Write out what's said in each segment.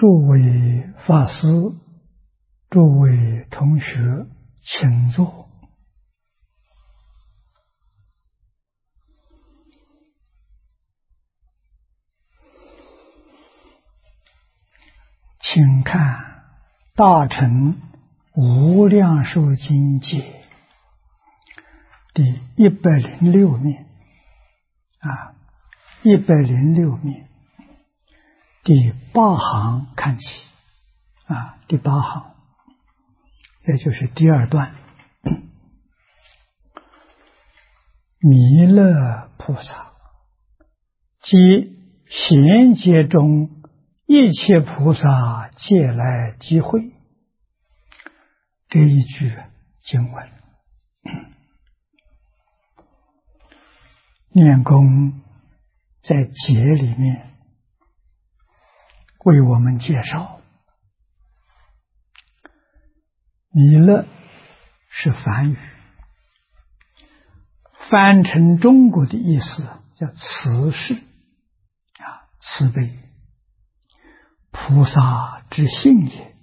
诸位法师，诸位同学，请坐。请看《大乘无量寿经解》第106面106面第8行看起第8行，也就是第2段。弥勒菩萨即贤劫中一切菩萨皆来集会，这一句经文，念功在解里面为我们介绍，弥勒是梵语，翻成中国的意思叫慈氏慈悲，菩萨之性也。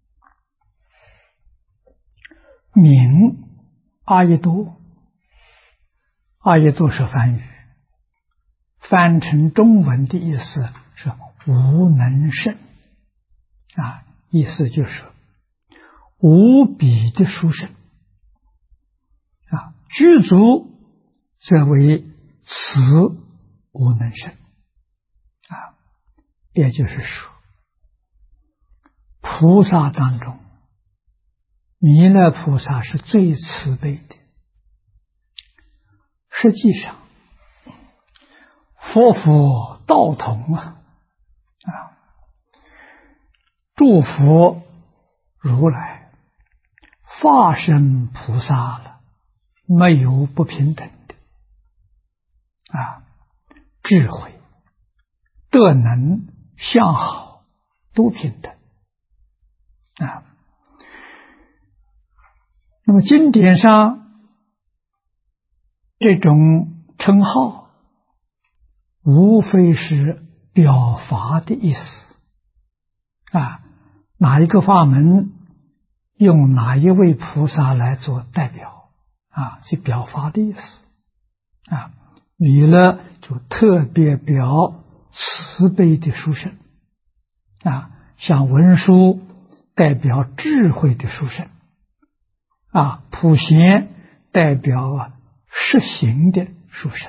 名阿逸多，阿逸多是梵语，翻成中文的意思是无能胜意思就是无比的殊胜具足则为慈无能胜也就是说，菩萨当中弥勒菩萨是最慈悲的。实际上佛佛道同诸佛如来化身菩萨了，没有不平等的智慧德能相好都平等那么经典上这种称号无非是表法的意思哪一个法门用哪一位菩萨来做代表是表法的意思弥勒就特别表慈悲的殊胜像文殊代表智慧的殊胜普贤代表实行的殊胜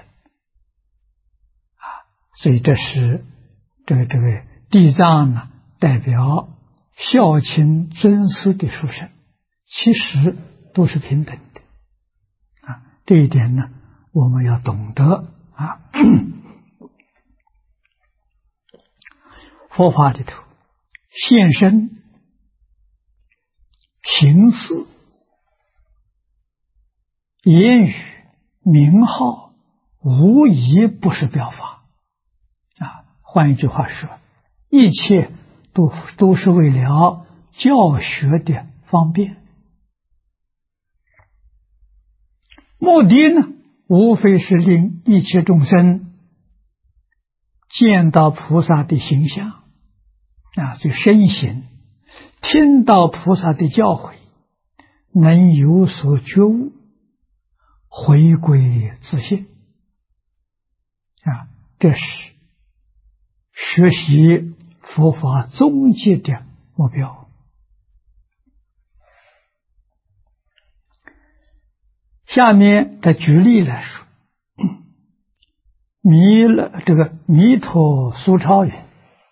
所以这是这个地藏呢代表孝亲尊师的殊胜，其实都是平等的这一点呢我们要懂得佛法里头现身行事言语名号无一不是表法换一句话说，一切都是为了教学的方便，目的呢无非是令一切众生见到菩萨的形象就身形，听到菩萨的教诲，能有所觉悟，回归自性这是学习佛法终极的目标。下面的举例来说，弥陀苏超云，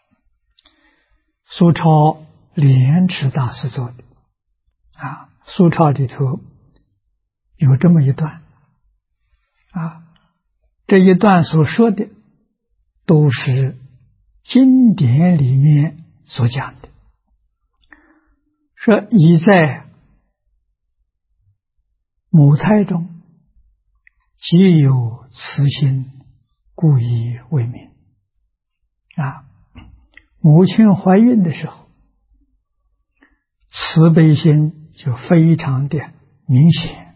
苏超莲池大师做的苏超里头有这么一段这一段所说的都是经典里面所讲的，说已在母胎中即有慈心，故以为名母亲怀孕的时候慈悲心就非常的明显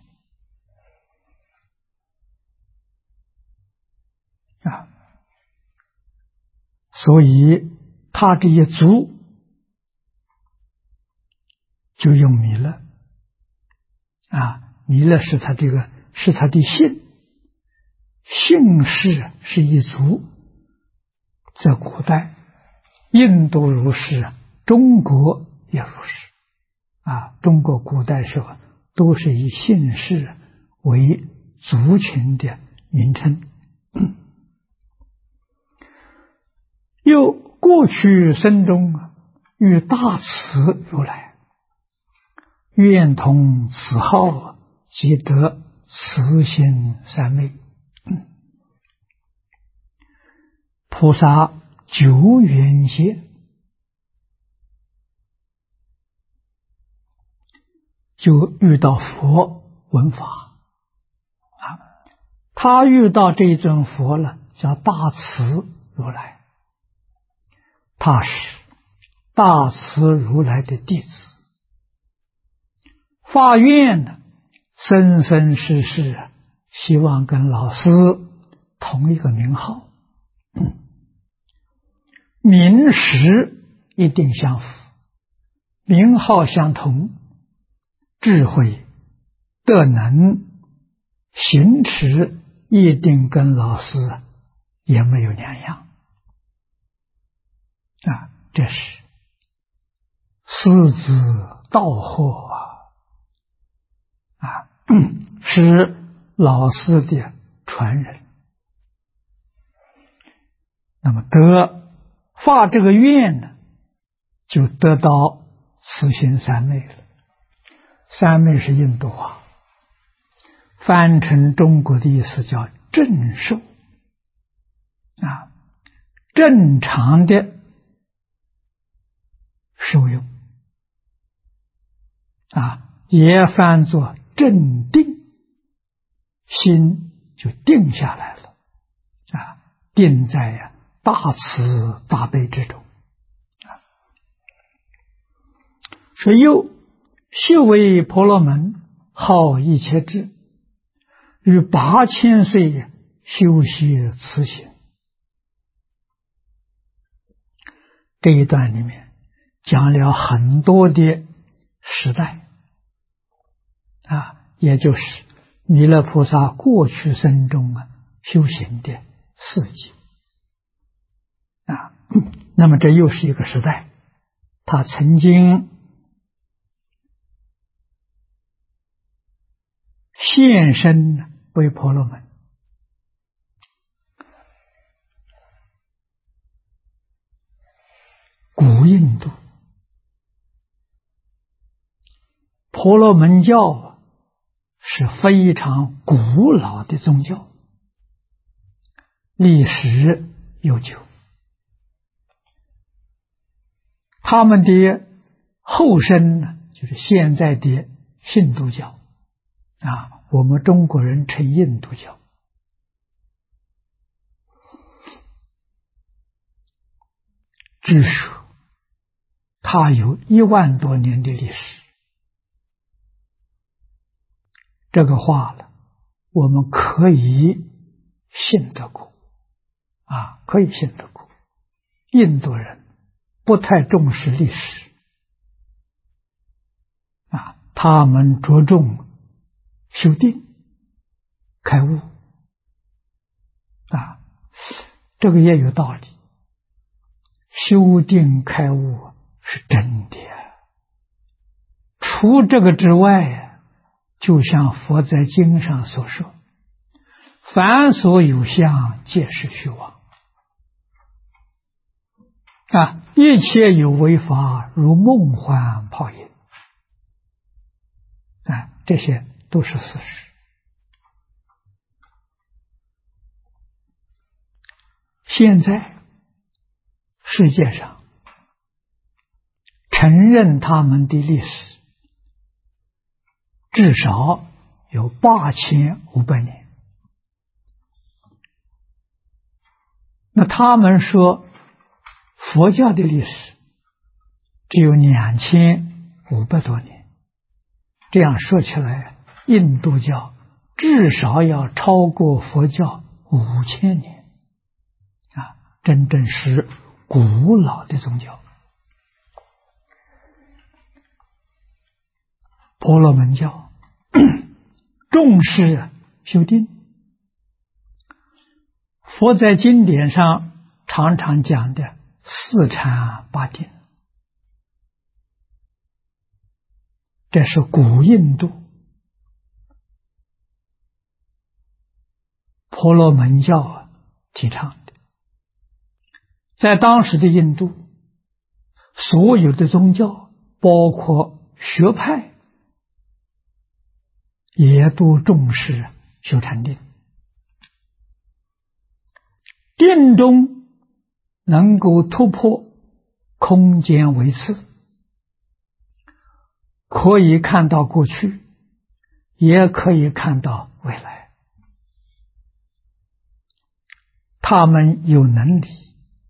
所以他这一族就用弥勒弥勒是他的姓，姓氏是一族，在古代印度如是，中国也如是中国古代时候都是以姓氏为族群的名称。又过去生中与大慈如来，愿同此号，即得慈心三昧。菩萨久远些，就遇到佛闻法他遇到这尊佛了，叫大慈如来，他是大慈如来的弟子，发愿呢，生生世世希望跟老师同一个名号，名实一定相符，名号相同，智慧德能行持一定跟老师也没有两样这是师子道货是老师的传人。那么发这个愿呢，就得到慈心三昧了。三昧是印度话，翻成中国的意思叫正受正常的受用也翻作正定，心就定下来了定在大慈大悲之中所以又修为婆罗门，号一切智，于8000岁修习慈行。这一段里面讲了很多的时代也就是弥勒菩萨过去生中修行的事迹那么这又是一个时代，他曾经现身为婆罗门，古印度婆罗门教是非常古老的宗教，历史悠久。他们的后身呢，就是现在的印度教我们中国人称印度教。据说它有1万多年的历史。这个话了，我们可以信得过可以信得过。印度人不太重视历史他们着重修定开悟这个也有道理。修定开悟是真的除这个之外，就像佛在经上所说，凡所有相，皆是虚妄一切有为法，如梦幻泡影这些都是事实。现在世界上承认他们的历史至少有8500年。那他们说佛教的历史只有2500多年，这样说起来，印度教至少要超过佛教5000年真正是古老的宗教。 婆罗门教重视修定。佛在经典上常常讲的四禅八定，这是古印度婆罗门教提倡的。在当时的印度，所有的宗教，包括学派，也都重视修禅定。定中能够突破空间维次，可以看到过去，也可以看到未来。他们有能力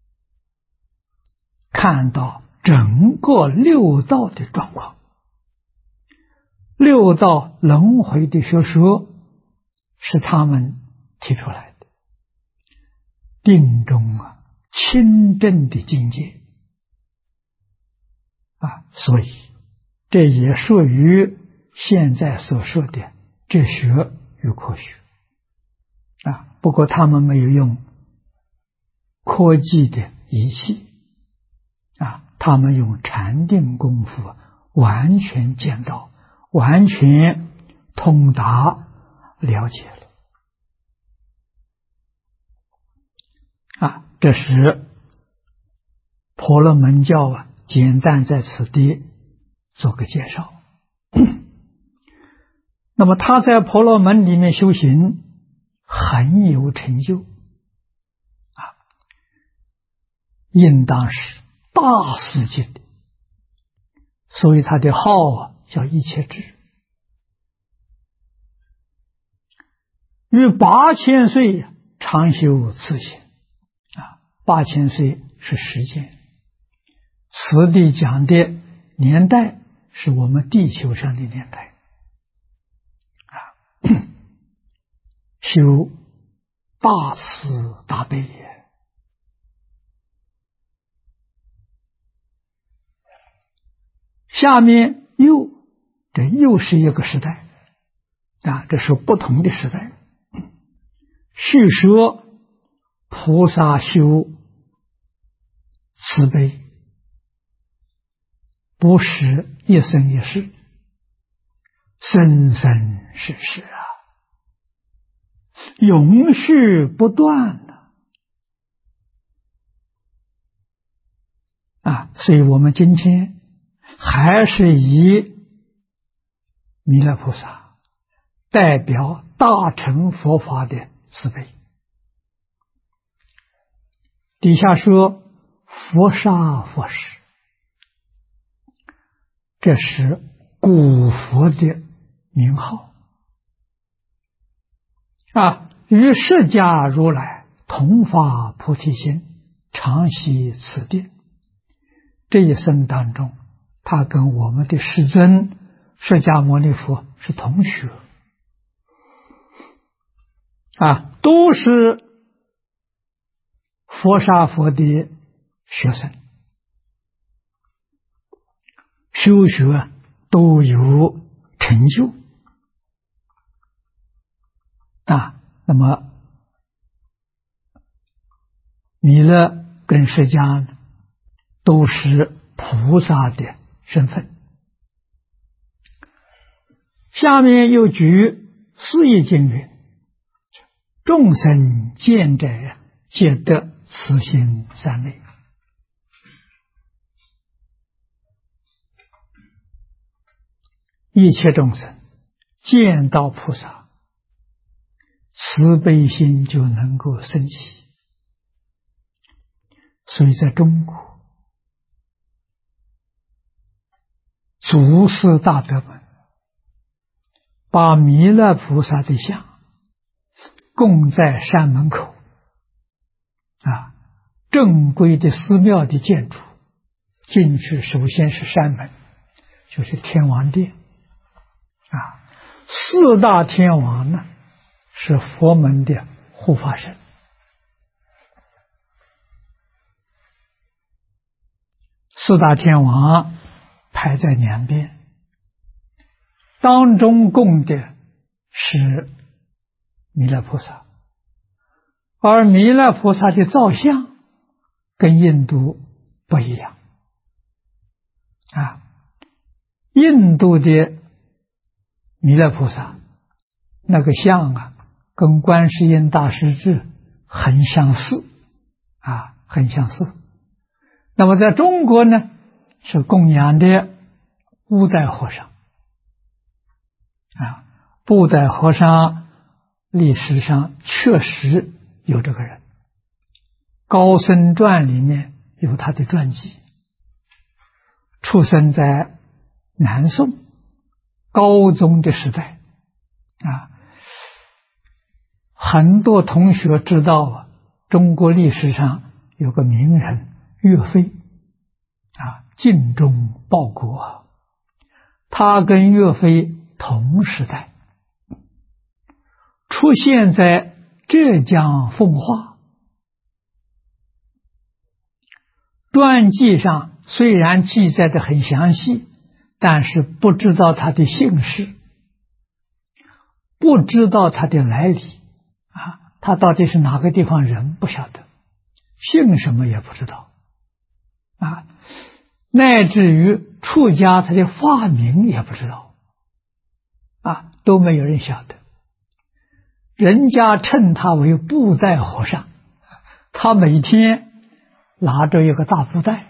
看到整个六道的状况。六道轮回的学说是他们提出来的。定中清正的境界所以这也属于现在所说的哲学与科学不过他们没有用科技的仪器他们用禅定功夫完全见到，完全通达了解了这是婆罗门教简单在此地做个介绍。那么他在婆罗门里面修行很有成就应当是大世界的，所以他的号叫一切智。于8000岁常修此行8000岁是时间，此地讲的年代是我们地球上的年代修大慈大悲也。下面这又是一个时代这是不同的时代。叙说菩萨修慈悲不是一生一世，生生世世永续不断所以我们今天还是以弥勒菩萨代表大乘佛法的慈悲。底下说佛刹佛使，这是古佛的名号与释迦如来同发菩提心，常习此定。这一生当中，他跟我们的世尊释迦牟尼佛是同学都是佛刹佛的学生，修学都有成就那么弥勒跟释迦都是菩萨的身份。下面又举四义经云：众生见者皆得此心三昧。一切众生见到菩萨，慈悲心就能够升起。所以在中国，祖师大德们把弥勒菩萨的像供在山门口正规的寺庙的建筑进去，首先是山门，就是天王殿四大天王呢是佛门的护法神，四大天王排在两边， 当中供的是弥勒菩萨，而弥勒菩萨的造像跟印度不一样啊。印度的弥勒菩萨那个像啊，跟观世音大势至很相似啊，很相似。那么在中国呢，是供养的布袋和尚啊。布袋和尚历史上确实有这个人，《高僧传》里面有他的传记。出生在南宋高宗的时代啊。很多同学知道啊，中国历史上有个名人岳飞啊，精忠报国，他跟岳飞同时代，出现在浙江奉化。传记上虽然记载的很详细，但是不知道他的姓氏，不知道他的来历啊，他到底是哪个地方人不晓得，姓什么也不知道啊，乃至于出家他的法名也不知道啊，都没有人晓得。人家称他为布袋和尚，他每天拿着一个大布袋，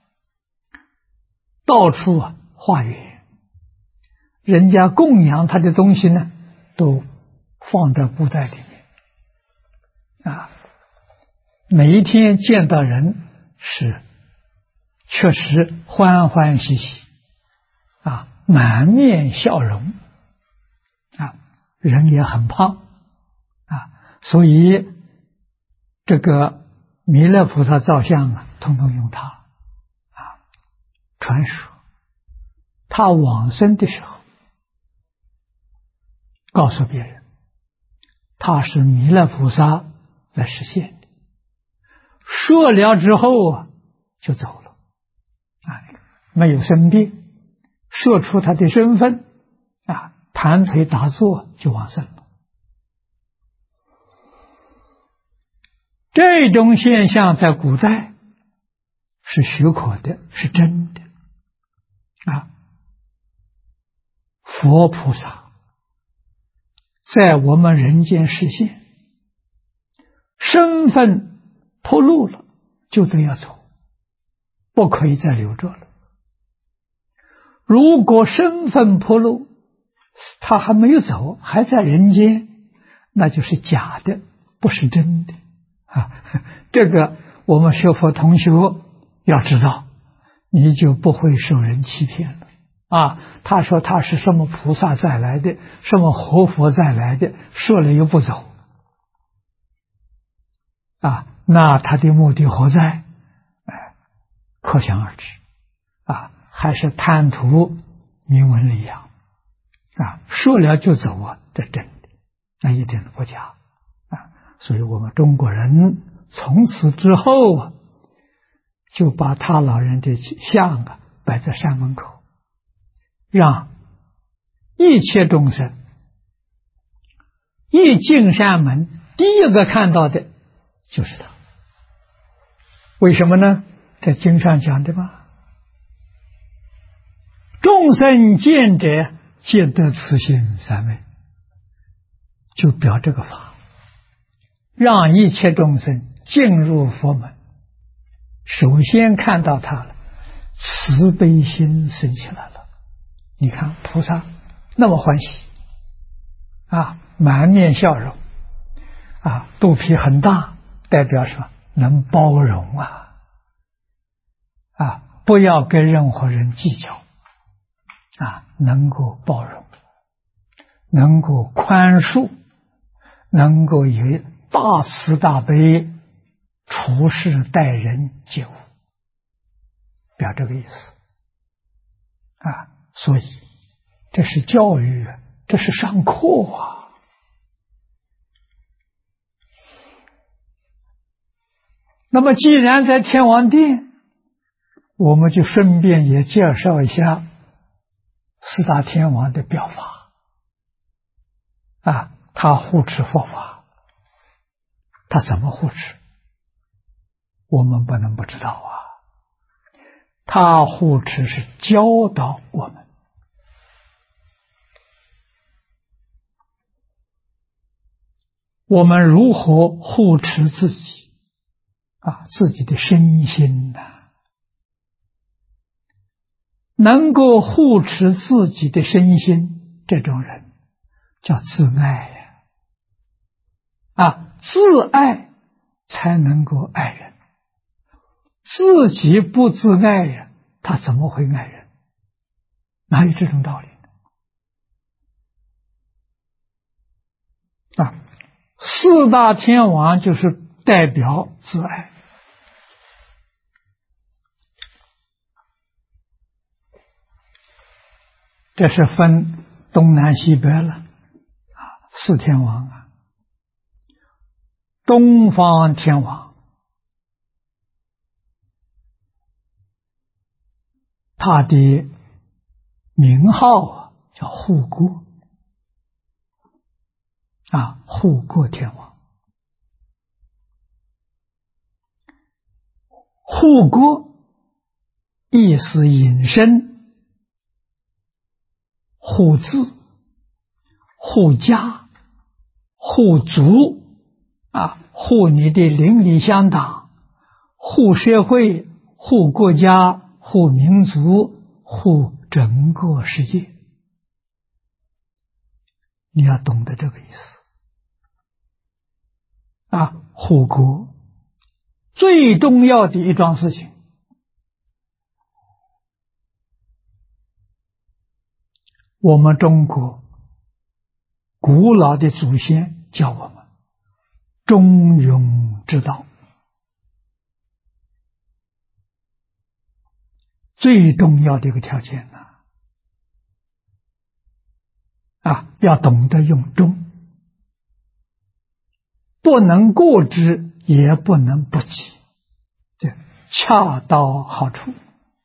到处化缘，人家供养他的东西呢，都放在布袋里面啊。每一天见到人是确实欢欢喜喜啊，满面笑容啊，人也很胖啊，所以这个弥勒菩萨造像啊，统统用它啊。传说他往生的时候告诉别人，他是弥勒菩萨来实现的，说了之后啊就走了啊，没有生病，说出他的身份啊，盘腿打坐就往生了。这种现象在古代是许可的，是真的啊。佛菩萨在我们人间实现，身份透露了就得要走，不可以再留着了。如果身份暴露，他还没有走，还在人间，那就是假的，不是真的啊。这个我们学佛同学要知道，你就不会受人欺骗了啊。他说他是什么菩萨再来的，什么活佛再来的，说了又不走啊，那他的目的何在？可想而知啊，还是贪图名闻利养啊，说了就走啊，这真的那一点都不假啊。所以我们中国人从此之后啊，就把他老人的像啊摆在山门口，让一切众生一进山门，第一个看到的就是他。为什么呢？在经上讲的嘛，众生见者皆得此心三昧，就表这个法，让一切众生进入佛门，首先看到他了，慈悲心生起来了。你看菩萨那么欢喜啊，满面笑容啊，肚皮很大，代表什么？能包容啊，不要跟任何人计较啊，能够包容，能够宽恕，能够有大慈大悲，处事待人接物，表这个意思啊。所以这是教育，这是上课啊。那么既然在天王殿，我们就顺便也介绍一下四大天王的表法他护持佛法，他怎么护持？我们不能不知道啊。他护持是教导我们，我们如何护持自己自己的身心能够护持自己的身心，这种人叫自爱自爱才能够爱人，自己不自爱他怎么会爱人？哪有这种道理四大天王就是代表自爱。这是分东南西北了四天王东方天王，他的名号叫护国护国天王。护国意思引申，护自、护家、护族护你的邻里乡党，护社会，护国家，护民族，护整个世界。你要懂得这个意思护国最重要的一桩事情，我们中国古老的祖先教我们中庸之道，最重要的一个条件要懂得用中，不能过之，也不能不及，这恰到好处，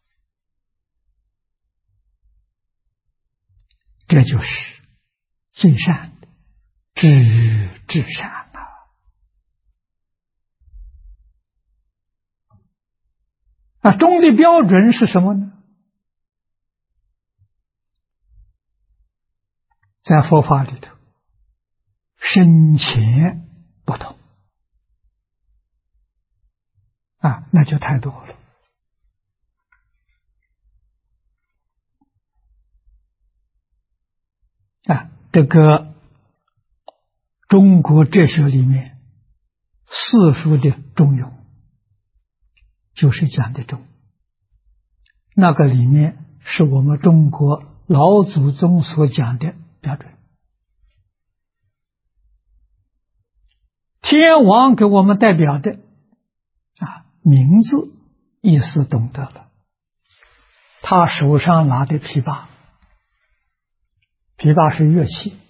这就是最善的至善中的标准是什么呢？在佛法里头，深浅不同那就太多了这个中国哲学里面四书的中庸就是讲的中，那个里面是我们中国老祖宗所讲的标准。天王给我们代表的名字意思懂得了，他手上拿的琵琶，琵琶是乐器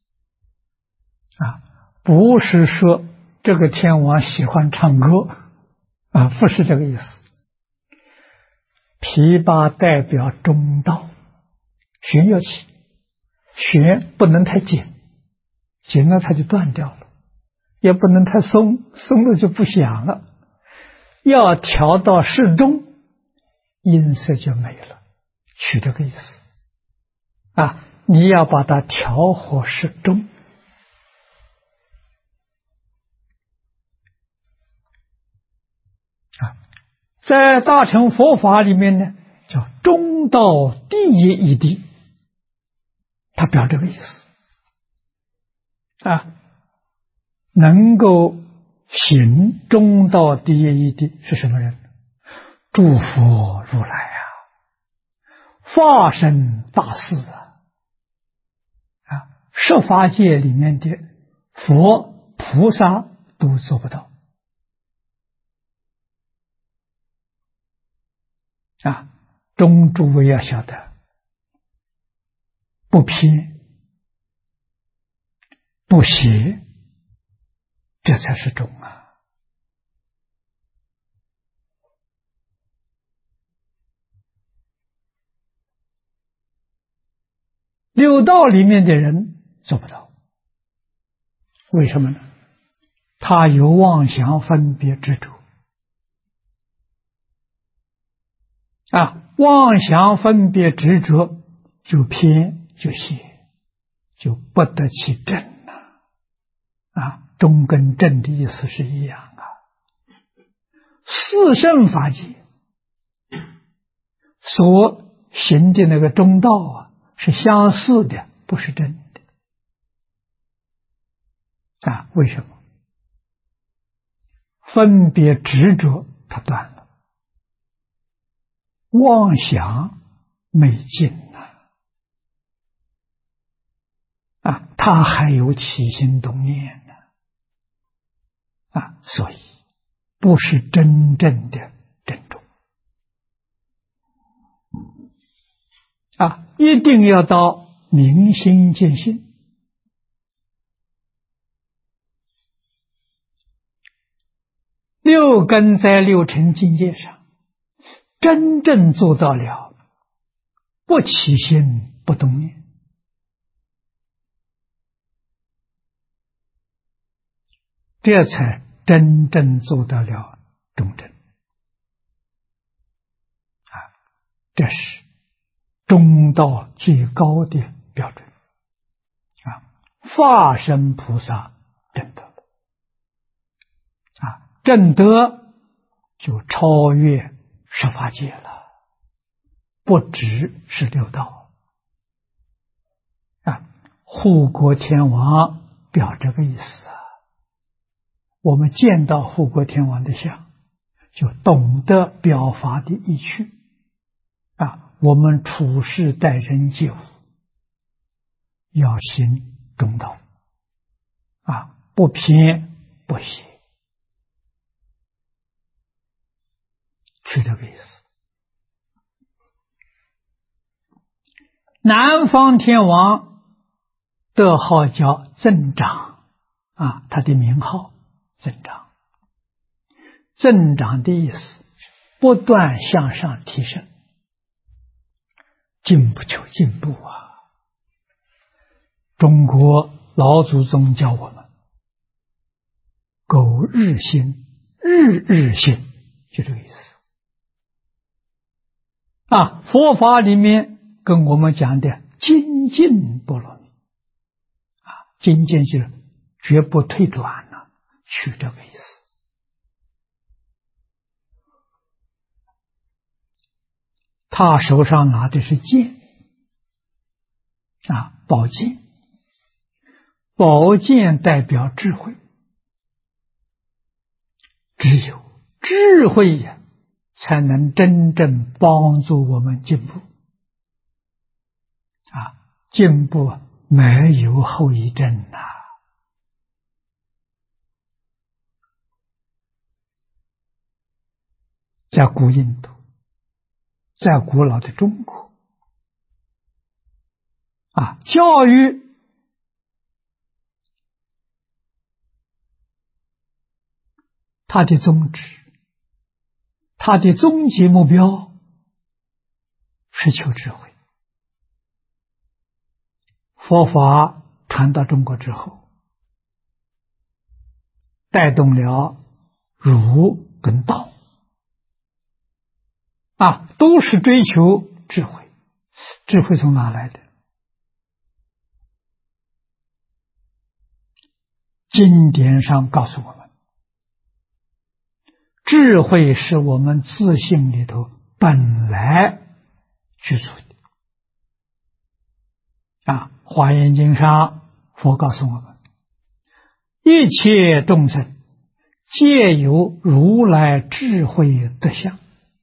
不是说这个天王喜欢唱歌不是这个意思。琵琶代表中道，弦乐器，弦不能太紧，紧了它就断掉了，也不能太松，松了就不响了，要调到适中，音色就没了，取这个意思你要把它调和适中在大乘佛法里面呢，叫中道第一义谛，他表这个意思能够行中道第一义谛是什么人？诸佛如来化身大士十法界里面的佛菩萨都做不到中诸位要晓得，不偏不邪，这才是中六道里面的人做不到，为什么呢？他有妄想分别执着妄想分别执着就偏就邪，就不得其正中跟正的意思是一样四圣法界所行的那个中道是相似的，不是真的为什么？分别执着它断了，妄想没尽它还有起心动念所以不是真正的真中一定要到明心见性，六根在六尘境界上真正做到了不起心不动念，这才真正做到了中正这是中道最高的标准化身菩萨证得证得就超越十法界了，不只是六道护国天王表这个意思我们见到护国天王的像，就懂得表法的意趣我们处事待人接物要行中道不偏不邪，是这个意思。南方天王的号叫增长他的名号增长，增长的意思不断向上提升，进步求进步中国老祖宗教我们苟日新，日日新，就这个意思佛法里面跟我们讲的精进波罗蜜精进就是绝不退转取这个意思他手上拿的是剑宝剑，宝剑代表智慧，只有智慧才能真正帮助我们进步进步没有后遗症在古印度，在古老的中国教育它的宗旨，它的终极目标是求智慧。佛法传到中国之后，带动了儒跟道都是追求智慧。智慧从哪来的？经典上告诉我们，智慧是我们自性里头本来具足的华严经上佛告诉我们，一切众生皆有如来智慧德相，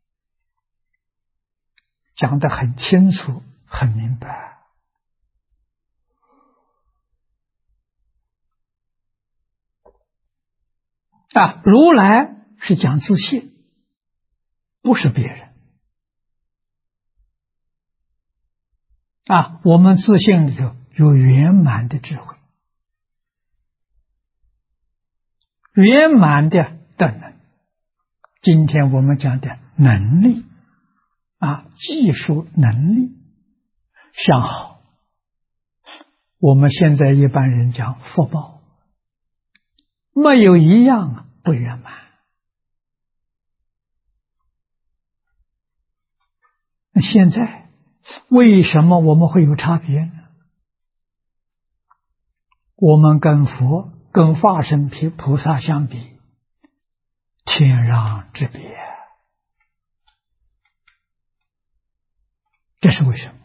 讲得很清楚很明白如来是讲自性，不是别人我们自性里头有圆满的智慧，圆满的德能，今天我们讲的能力技术能力相好我们现在一般人讲福报，没有一样不圆满。那现在为什么我们会有差别呢？我们跟佛、跟化身菩萨相比，天壤之别。这是为什么？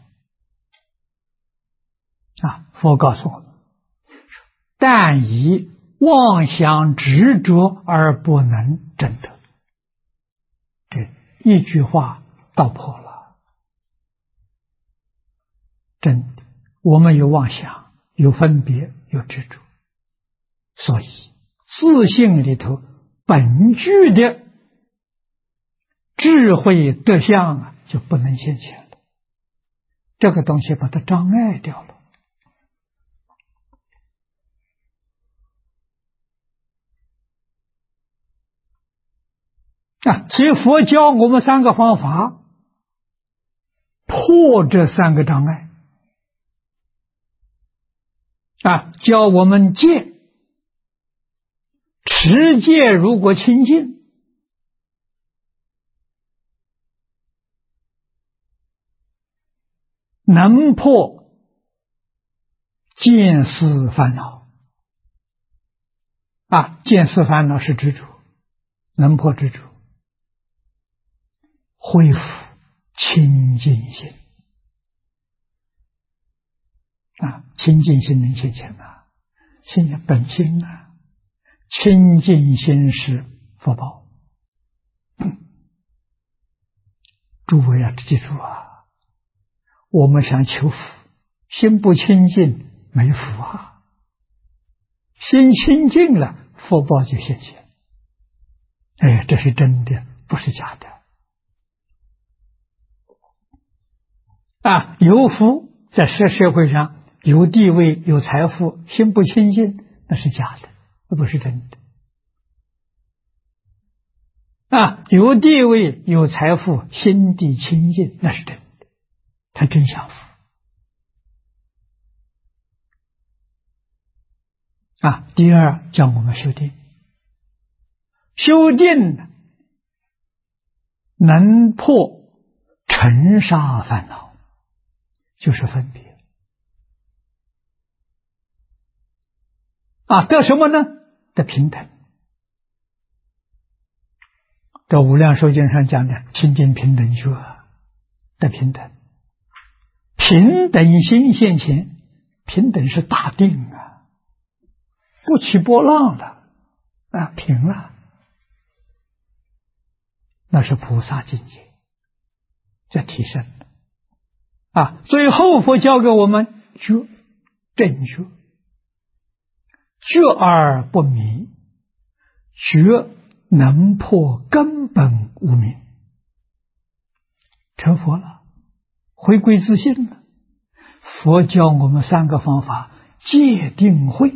佛告诉我们，但以妄想执着而不能证得。这一句话道破了。真的，我们有妄想，有分别，有执着，所以自性里头本具的智慧德相就不能现前了。这个东西把它障碍掉了。所以佛教我们3个方法，破这3个障碍。教我们戒，持戒如果清净，能破见思烦恼。见思烦恼是执着，能破执着，恢复清净心。清净心能现前清净本心清净心是福报。诸位要记住我们想求福，心不清净没福心清净了，福报就现前。这是真的，不是假的。有福在社会上有地位有财富，心不清净那是假的，那不是真的。有地位有财富，心地清净那是真的，他真享福。第二叫我们修定，修定能破尘沙烦恼，就是分别。得什么呢？得平等。这无量寿经上讲的清净平等觉得平等。平等心现前，平等是大定不起波浪了平了，那是菩萨境界，这提升最后佛教给我们觉，正觉，觉而不迷，觉能破根本无明，成佛了，回归自信了。佛教我们3个方法，戒定慧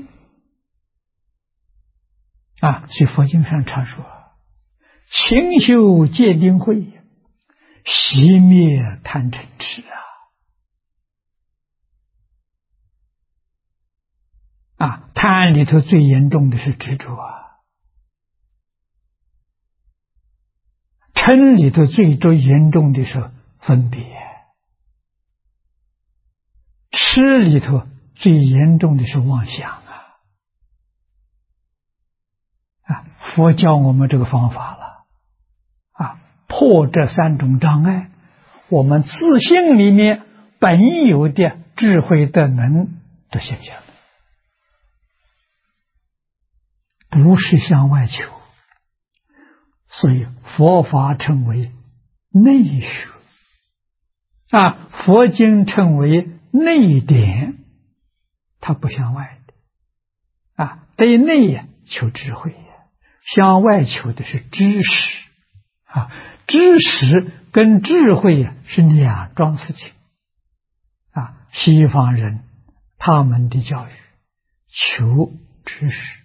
所以佛经上常说，勤修戒定慧，熄灭贪嗔痴贪里头最严重的是执着嗔里头最严重的是分别，痴里头最严重的是妄想佛教我们这个方法了破这3种障碍，我们自性里面本有的智慧德能都现前了，不是向外求。所以佛法称为内学佛经称为内典，它不向外的对内求智慧，向外求的是知识知识跟智慧是2桩事情西方人他们的教育求知识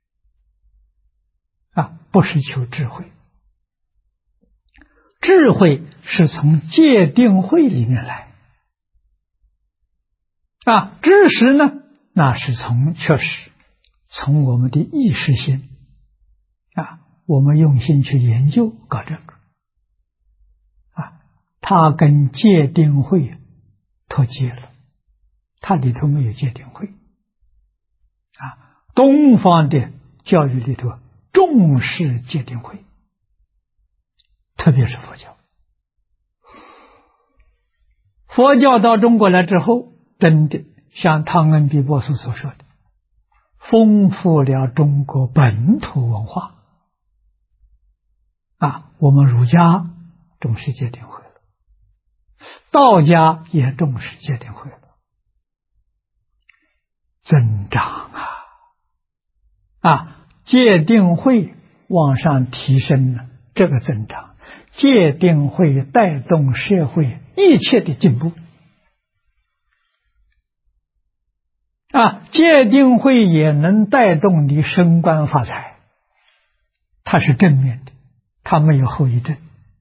不是求智慧。智慧是从戒定慧里面来知识呢那是确实从我们的意识心我们用心去研究搞这个它跟戒定慧脱节了，它里头没有戒定慧东方的教育里头重视戒定慧，特别是佛教。佛教到中国来之后，真的像汤恩比博士所说的，丰富了中国本土文化我们儒家重视戒定慧了，道家也重视戒定慧了，增长戒定慧往上提升了，这个增长，戒定慧带动社会一切的进步戒定慧也能带动你升官发财，它是正面的，它没有后遗症，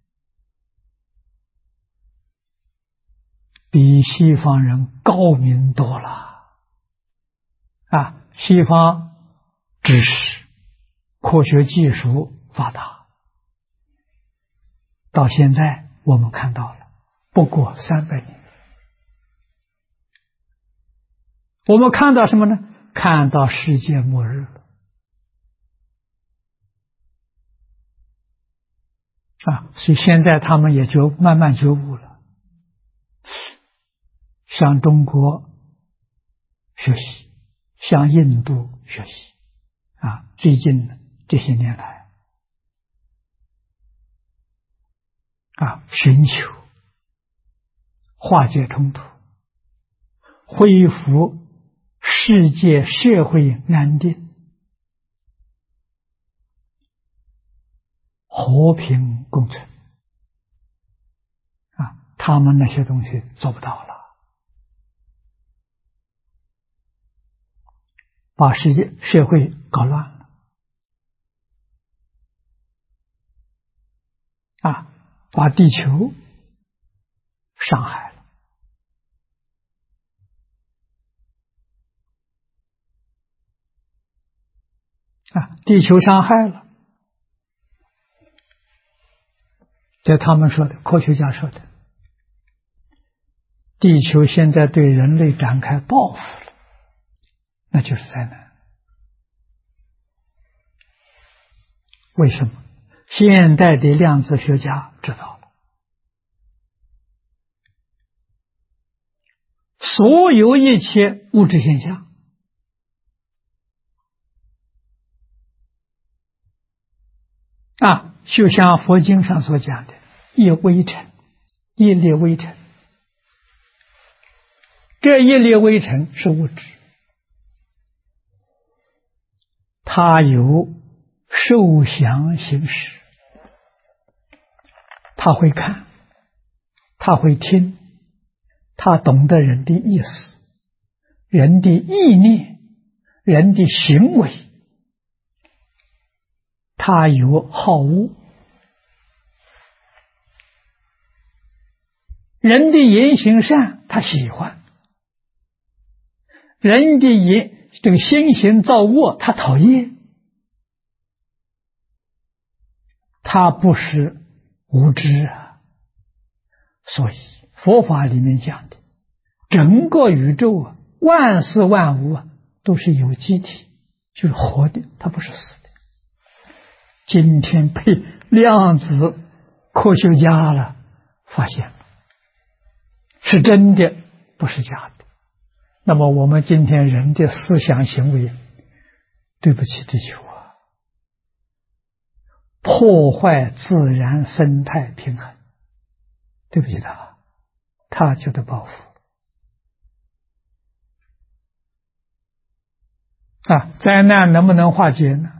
比西方人高明多了西方知识科学技术发达，到现在我们看到了不过300年，我们看到什么呢？看到世界末日了所以现在他们也就慢慢觉悟了，向中国学习，向印度学习最近这些年来寻求化解冲突，恢复世界社会安定，和平共存他们那些东西做不到了，把世界社会搞乱了把地球伤害了地球伤害了，这他们说的，科学家说的，地球现在对人类展开报复了，那就是灾难。为什么？现代的量子学家知道了，所有一切物质现象就像佛经上所讲的，一微尘，一粒微尘，这一粒微尘是物质，它有受想行识，他会看，他会听，他懂得人的意思，人的意念，人的行为，他有好恶，人的言行善他喜欢，人的这个心行造恶他讨厌，他不是无知所以佛法里面讲的整个宇宙万事万物都是有机体，就是活的，它不是死的。今天被量子科学家了发现了，是真的，不是假的。那么我们今天人的思想行为，对不起地球破坏自然生态平衡，对不起他就得报复灾难能不能化解呢？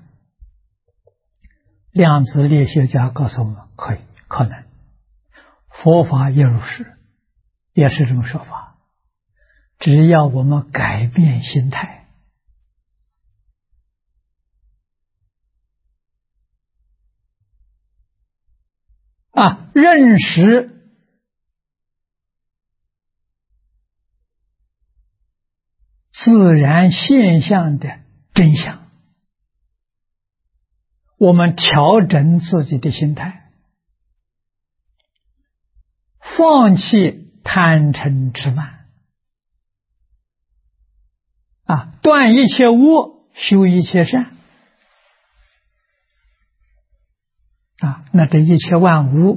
量子力学家告诉我们可以，可能，佛法也如是，也是这种说法，只要我们改变心态认识自然然现象的真相，我们调整自己的心态，放弃贪嗔痴慢，断一切恶，修一切善，那这一切万物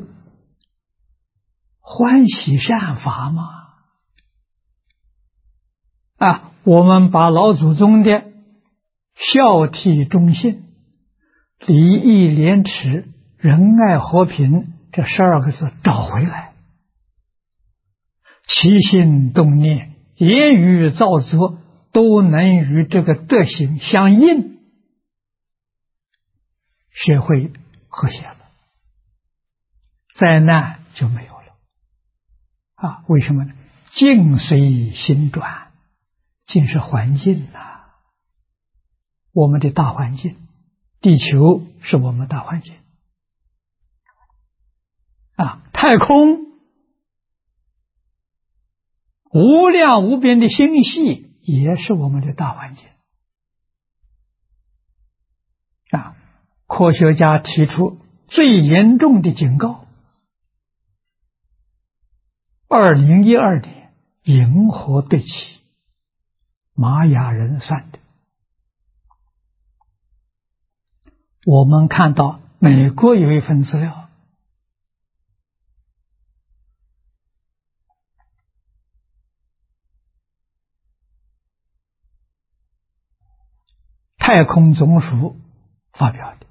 欢喜善法嘛。我们把老祖宗的孝悌忠信、礼义廉耻、仁爱和平这12个字找回来，起心动念、言语造作都能与这个德行相应，社会和谐了，灾难就没有了。为什么呢？境随心转，境是环境我们的大环境，地球是我们大环境太空无量无边的星系也是我们的大环境科学家提出最严重的警告，2012年银河对齐，玛雅人算的。我们看到美国有一份资料，太空总署发表的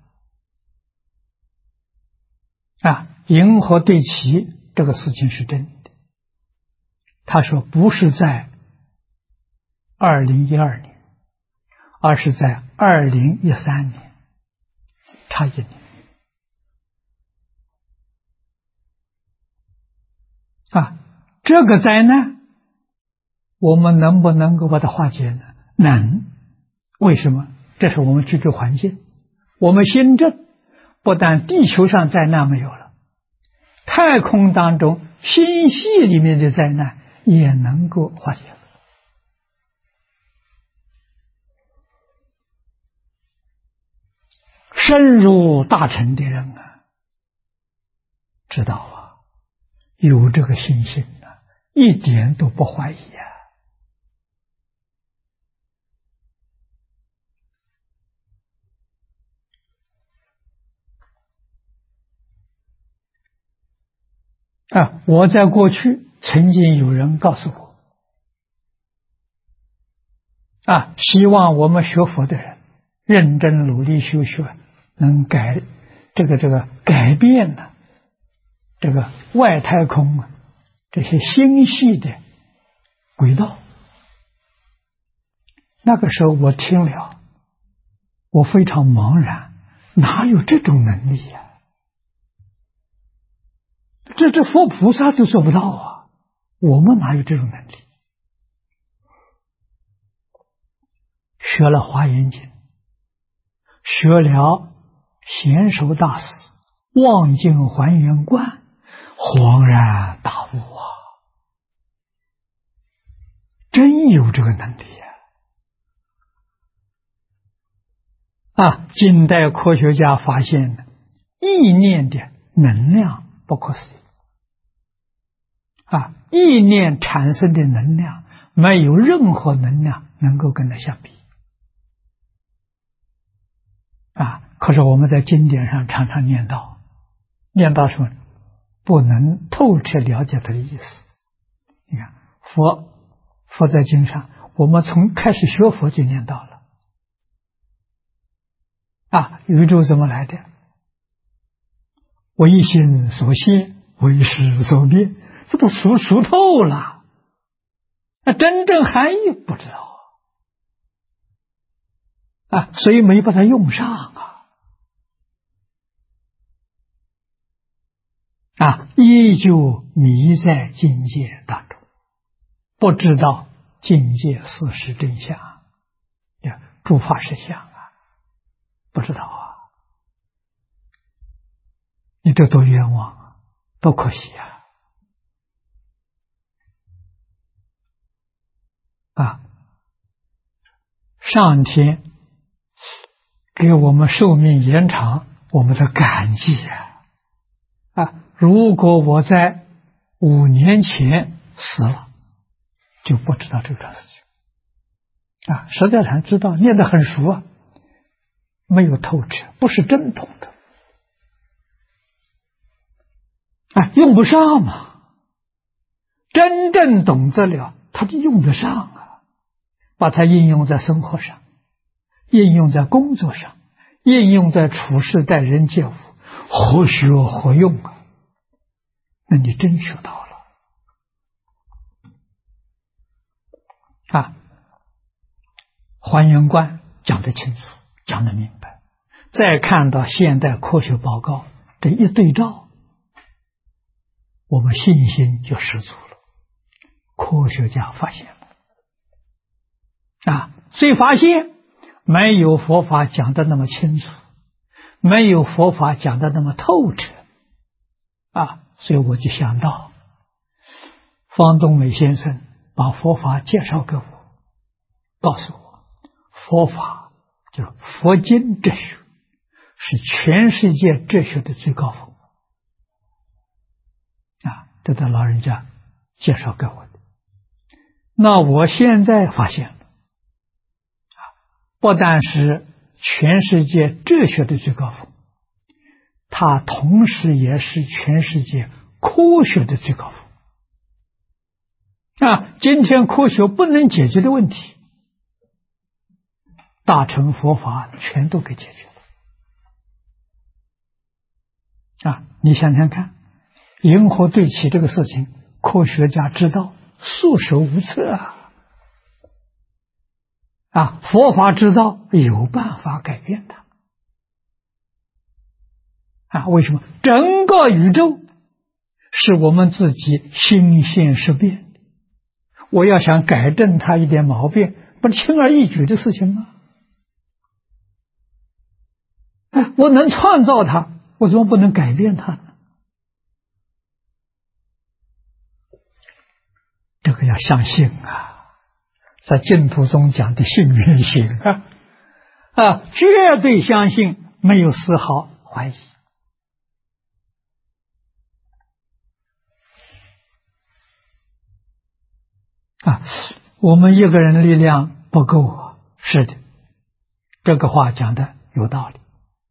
银河对齐这个事情是真的。他说不是在2012年，而是在2013年，差1年这个灾难我们能不能够把它化解呢？能。为什么？这是我们居住环境，我们心正，不但地球上灾难没有了，太空当中星系里面的灾难也能够化解了。深入大乘的人知道有这个信心一点都不怀疑我在过去曾经有人告诉我希望我们学佛的人认真努力修学，能改变这个外太空这些星系的轨道。那个时候我听了，我非常茫然，哪有这种能力这佛菩萨都做不到我们哪有这种能力？学了华严经，学了贤首大师望境还原观，恍然大悟真有这个能力近代科学家发现意念的能量不可思议意念产生的能量没有任何能量能够跟它相比可是我们在经典上常常念到什么？不能透彻了解它的意思。你看佛在经上，我们从开始学佛就念到了宇宙怎么来的？唯心所现，唯识所变，这都熟透了。真正含义不知道所以没把它用上依旧迷在境界当中，不知道境界事实真相诸法实相不知道你这多冤枉多可惜上天给我们寿命延长，我们的感激如果我在5年前死了，就不知道这个事情实在上知道，念得很熟没有透彻，不是真懂的用不上嘛。真正懂得了，他就用得上把它应用在生活上，应用在工作上，应用在处事待人接物，活学活用那你真学到了还原观讲得清楚，讲得明白，再看到现代科学报告这一对照，我们信心就十足了。科学家发现了所以发现没有佛法讲得那么清楚，没有佛法讲得那么透彻所以我就想到方东美先生把佛法介绍给我，告诉我佛法就是佛经哲学，是全世界哲学的最高峰这个老人家介绍给我的。那我现在发现了不但是全世界哲学的最高峰，它同时也是全世界科学的最高峰今天科学不能解决的问题，大乘佛法全都给解决了你想想看，银河对齐这个事情，科学家知道束手无策佛法知道有办法改变它为什么？整个宇宙是我们自己心现识变的，我要想改正它一点毛病，不是轻而易举的事情吗？我能创造它，我怎么不能改变它呢？这个要相信在净土中讲的信愿行绝对相信，没有丝毫怀疑我们一个人的力量不够是的，这个话讲的有道理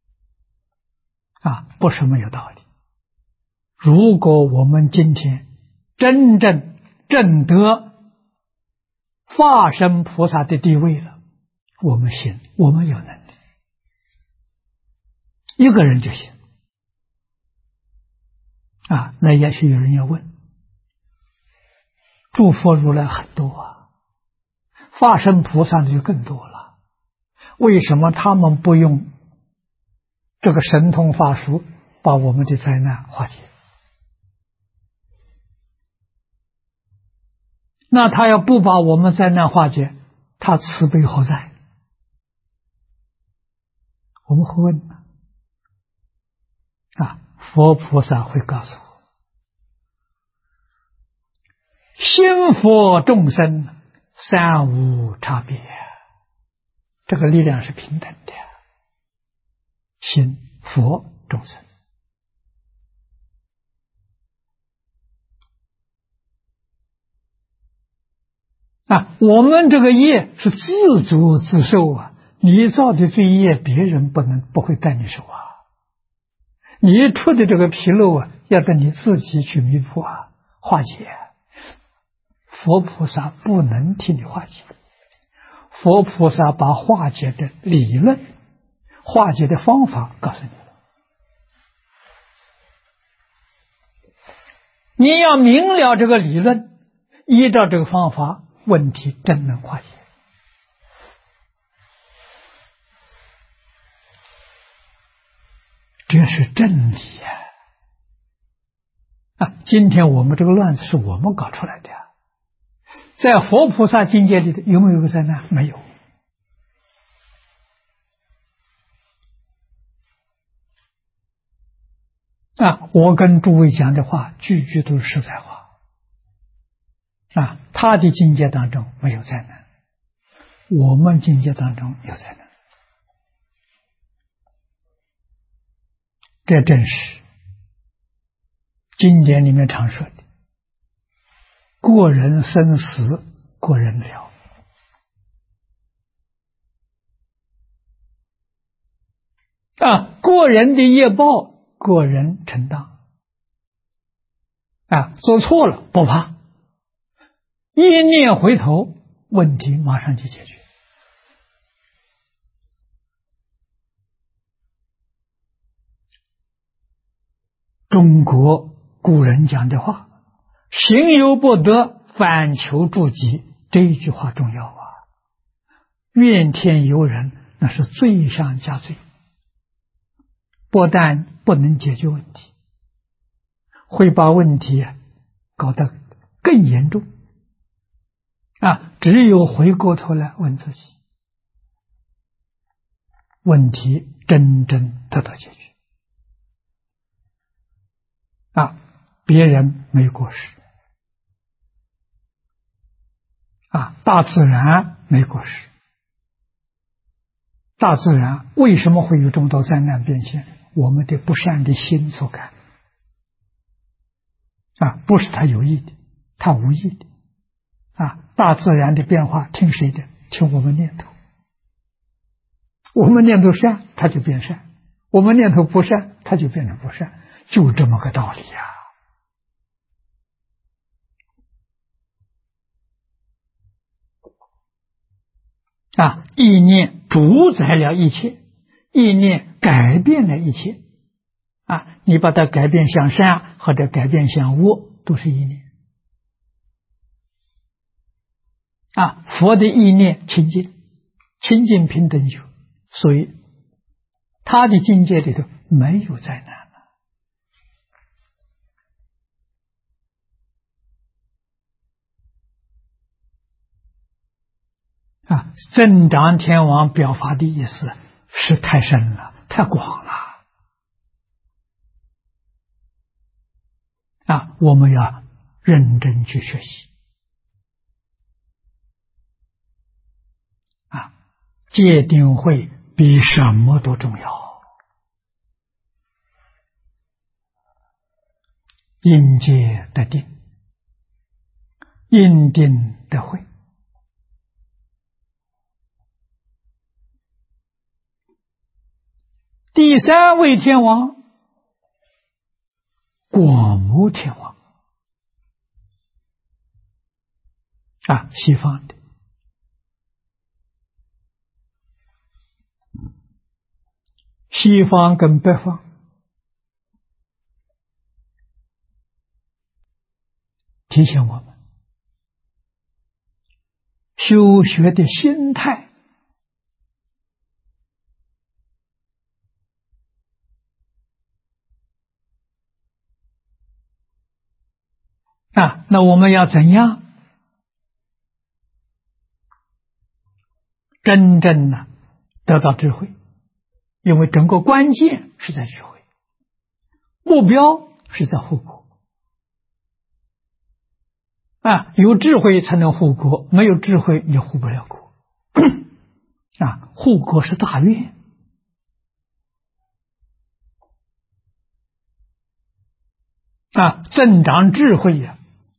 不是没有道理。如果我们今天真正证得化身菩萨的地位了，我们行，我们有能力，一个人就行那也许有人要问，诸佛如来很多化身菩萨的就更多了，为什么他们不用这个神通法术把我们的灾难化解？那他要不把我们灾难化解，他慈悲何在？我们会问佛菩萨会告诉我，心佛众生三无差别，这个力量是平等的，心佛众生我们这个业是自足自受你造的罪业别人不会带你受你出的这个纰漏要等你自己去弥补化解，佛菩萨不能替你化解，佛菩萨把化解的理论、化解的方法告诉你了，你要明了这个理论，依照这个方法，问题真能化解。这是真理今天我们这个乱子是我们搞出来的在佛菩萨境界里的有没有个灾难？没有我跟诸位讲的话句句都是实在话他的境界当中没有灾难， 我们境界当中有灾难，这正是经典里面常说的过人生死，过人了。过人的业报，过人承当。做错了不怕，一念回头，问题马上就解决。中国古人讲的话，行有不得，反求诸己，这一句话重要啊！怨天尤人，那是罪上加罪，不但不能解决问题，会把问题搞得更严重。只有回过头来问自己，问题真正得到解决。别人没过失，大自然没过失。大自然为什么会有这么多灾难变现？我们的不善的心所感。不是他有意的，他无意的。大自然的变化听谁的？听我们念头。我们念头善，它就变善；我们念头不善，它就变成不善，就这么个道理呀。意念主宰了一切，意念改变了一切。你把它改变向善或者改变向恶，都是意念。佛的意念清净，清净平等有，所以他的境界里头没有灾难增长天王表法的意思是太深了，太广了。我们要认真去学习。戒定慧比什么都重要。因戒得定，因定得慧。第三位天王，广目天王，西方的。西方跟北方提醒我们，修学的心态那我们要怎样真正的得到智慧？因为整个关键是在智慧，目标是在护国。有智慧才能护国，没有智慧你护不了国。护国是大愿。增长智慧呀，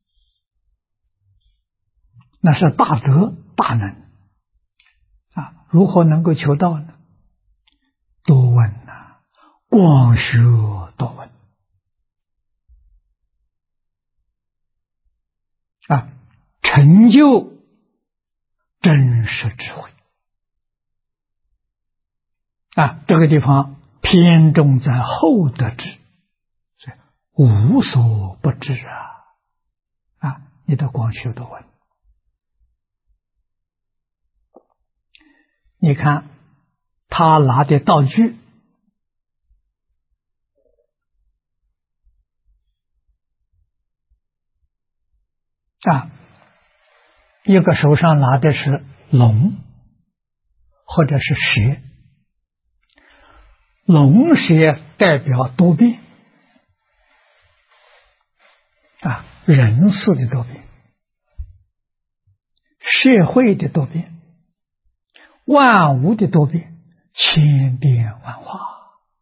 那是大德大能。如何能够求道呢？多问广学多闻。成就真实智慧。这个地方偏重在厚德智，所以无所不至你的广学多闻。你看他拿的道具一个手上拿的是龙或者是蛇，龙蛇代表多变人事的多变，社会的多变， 万物的多变，千变万化。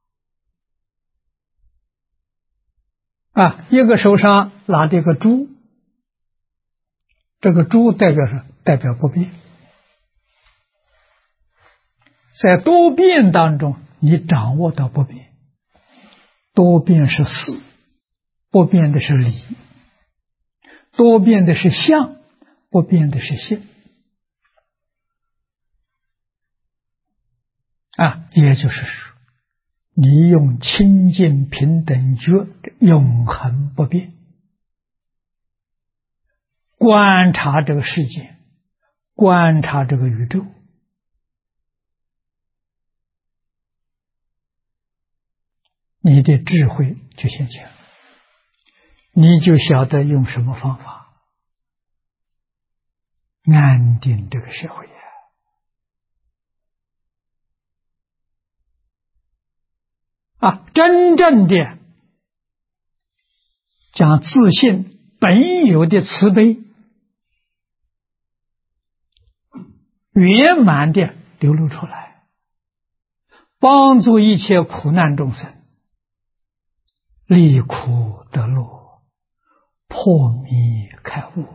一个手上拿着一个珠，这个珠代表不变。在多变当中，你掌握到不变。多变是事，不变的是理；多变的是相，不变的是性。也就是说，你用清净平等觉永恒不变观察这个世界，观察这个宇宙，你的智慧就现前了，你就晓得用什么方法安定这个社会真正的将自信本有的慈悲圆满的流露出来，帮助一切苦难众生离苦得乐，破迷开悟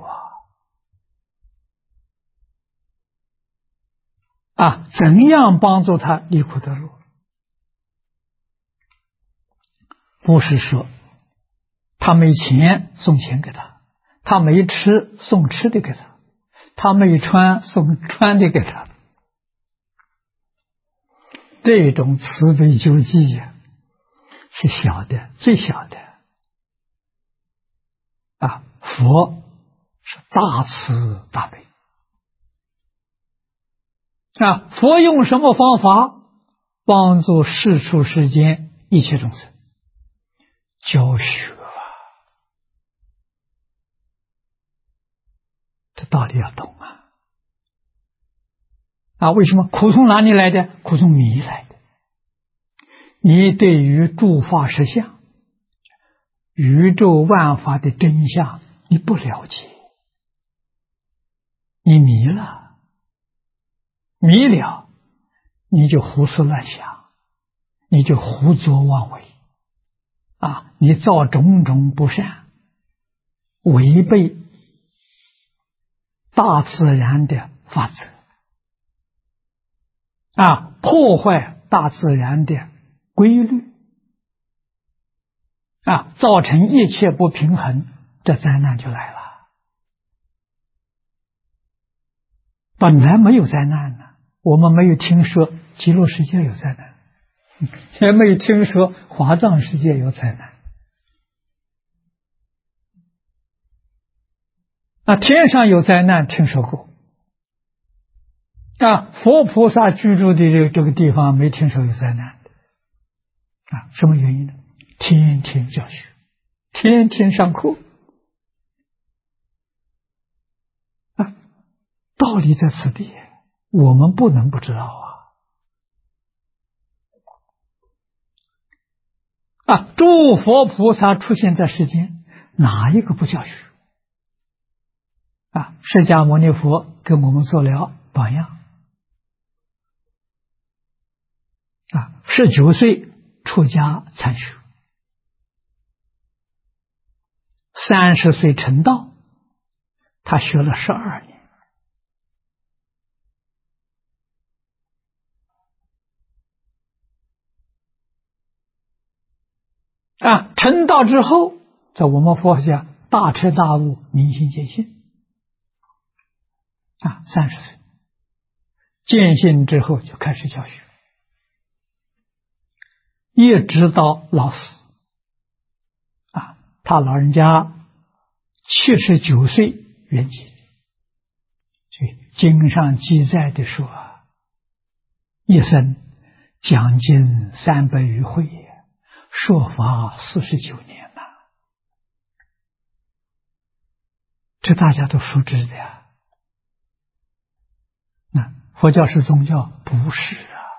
怎样帮助他离苦得乐？不是说他没钱送钱给他，他没吃送吃的给他，他没穿送穿的给他。这种慈悲救济是小的，最小的佛是大慈大悲佛用什么方法帮助世出世间一切众生？教学这道理要懂为什么苦从哪里来的？苦从迷来的。你对于诸法实相、宇宙万法的真相你不了解，你迷了，你就胡思乱想，你就胡作妄为你造种种不善，违背大自然的法则破坏大自然的规律造成一切不平衡，这灾难就来了。本来没有灾难呢，我们没有听说极乐世界有灾难，也没有听说华藏世界有灾难天上有灾难听说过佛菩萨居住的这个地方没听说有灾难什么原因呢？天天教学，天天上课道理在此地，我们不能不知道诸佛菩萨出现在世间，哪一个不教学释迦牟尼佛跟我们做了榜样19岁出家参学，30岁成道，他学了12年成道之后，在我们佛家大彻大悟，明心见性30岁见性之后就开始教学，一直到老死他老人家79岁圆寂。所以经上记载的说一生讲经300余会，说法49年这大家都熟知的佛教是宗教？不是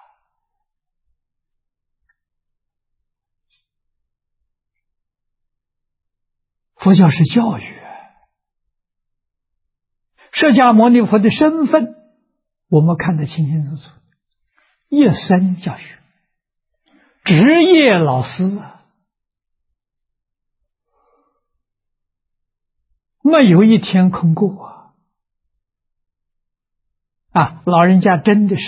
佛教是教育。释迦牟尼佛的身份我们看得清清楚楚，一生教学，职业老师啊，没有一天空过啊！老人家真的是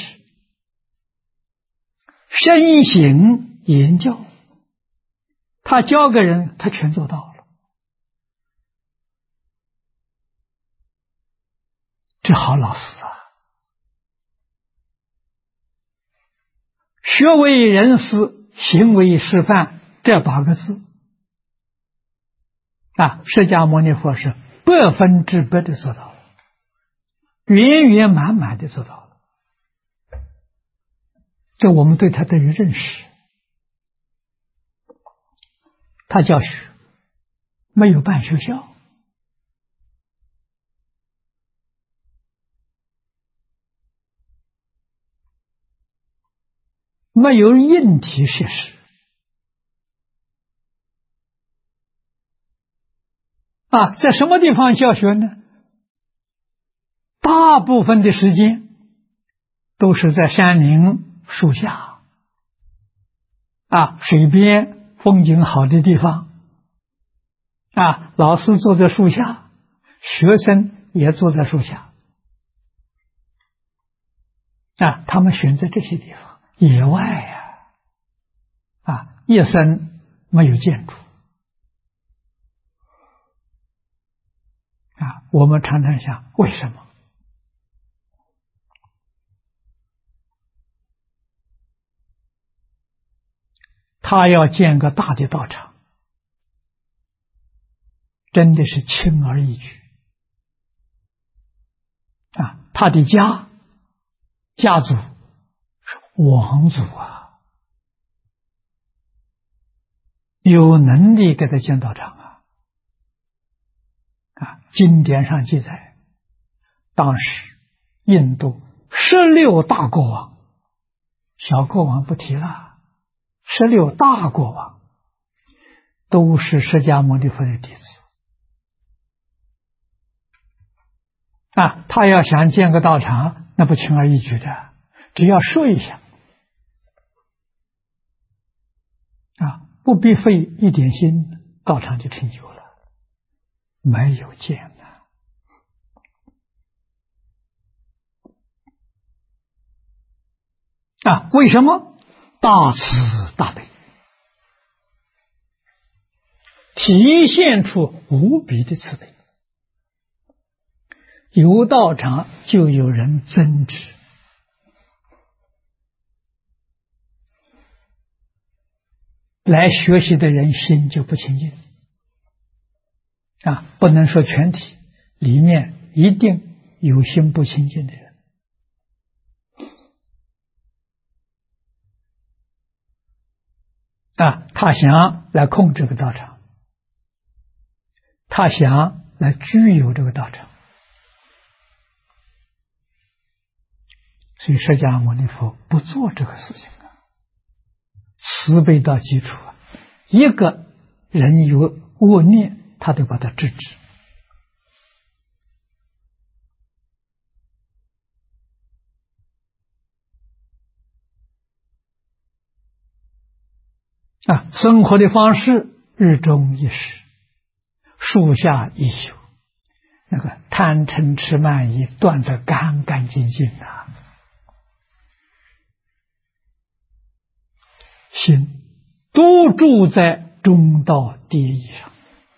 身行言教，他教个人，他全做到了，这好老师啊！学为人师，行为示范，这8个字啊，释迦牟尼佛是100%的做到了，圆圆满满的做到了。这我们对他的认识，他教学没有办学校，没有硬体设施啊，在什么地方教学呢？大部分的时间都是在山林树下啊，水边风景好的地方啊，老师坐在树下，学生也坐在树下啊，他们选择这些地方，野外啊，一生没有建筑啊，我们常常想，为什么？他要建个大的道场，真的是轻而易举啊！他的家族是王族啊，有能力给他建道场啊！经典上记载，当时印度16大国王，小国王不提了，16大国王都是释迦牟尼佛的弟子啊！他要想建个道场，那不轻而易举的，只要说一下啊，不必费一点心，道场就成就了，没有建啊！为什么？大慈大悲，体现出无比的慈悲。有道场就有人增值来学习的人心就不清净啊，不能说全体，里面一定有心不清净的人啊，他想来控制这个道场，他想来居有这个道场，所以释迦牟尼佛不做这个事情啊，慈悲到基础啊，一个人有恶念，他都把它制止啊，生活的方式日中一时，树下一宿，那个贪嗔痴慢疑断得干干净净啊，心都住在中道第一上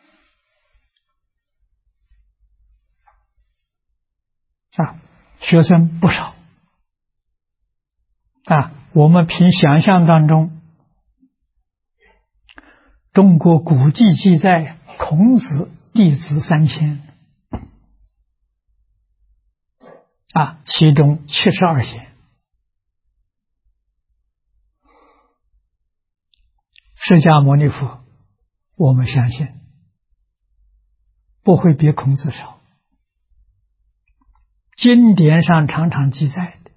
啊，学生不少啊，我们凭想象当中，中国古籍记载，孔子弟子3000啊，其中72贤，释迦牟尼佛，我们相信不会比孔子少。经典上常常记载的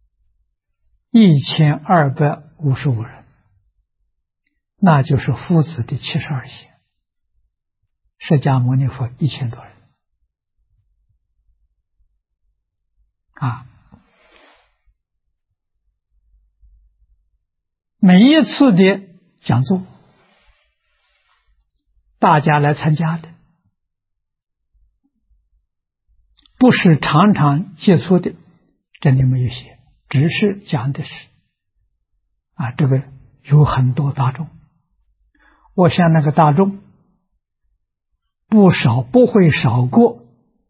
1255人，那就是夫子的72贤，释迦牟尼佛1000多人啊。 每一次的讲座，大家来参加的，不是常常接触的，这里没有写，只是讲的是这个有很多大众。我想那个大众不会少过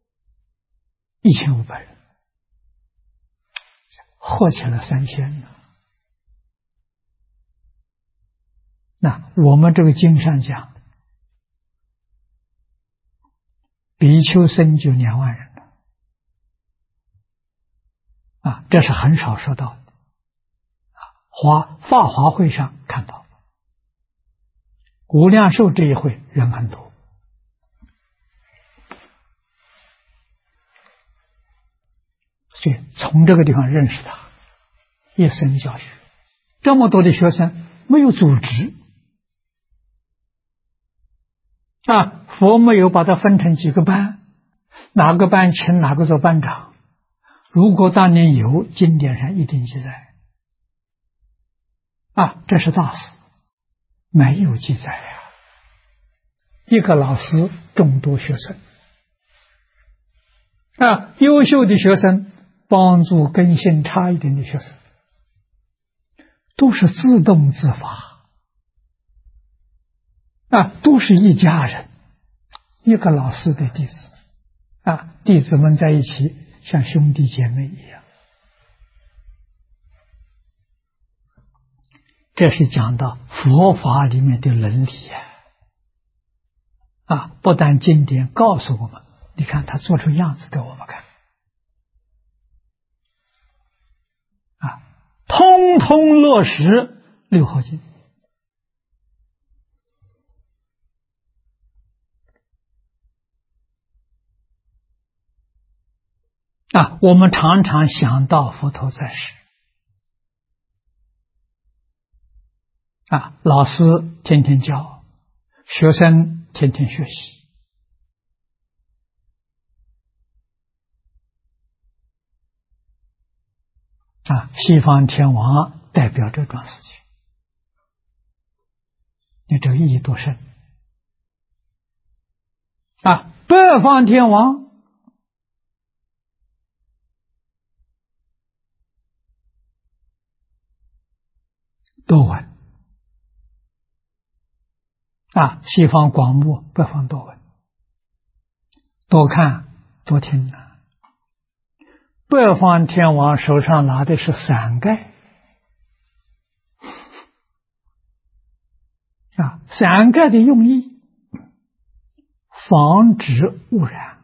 1500人，合起来3000呢。那我们这个经上讲，比丘僧就2万人了，这是很少说到的。法华会上看到，无量寿这一会人很多，所以从这个地方认识他，一生教学，这么多的学生没有组织佛没有把它分成几个班，哪个班请哪个做班长，如果当年有，经典上一定记载这是大事，没有记载呀。一个老师众多学生优秀的学生帮助根性差一点的学生，都是自动自发都是一家人，一个老师的弟子弟子们在一起像兄弟姐妹一样。这是讲到佛法里面的伦理不但经典告诉我们，你看他做出样子给我们看通通落实六合经我们常常想到佛陀在世老师天天教，学生天天学习西方天王代表这桩事情，你这个意义多深北方天王多闻西方广目，北方多闻，多看多听北方天王手上拿的是伞盖伞盖的用意防止污染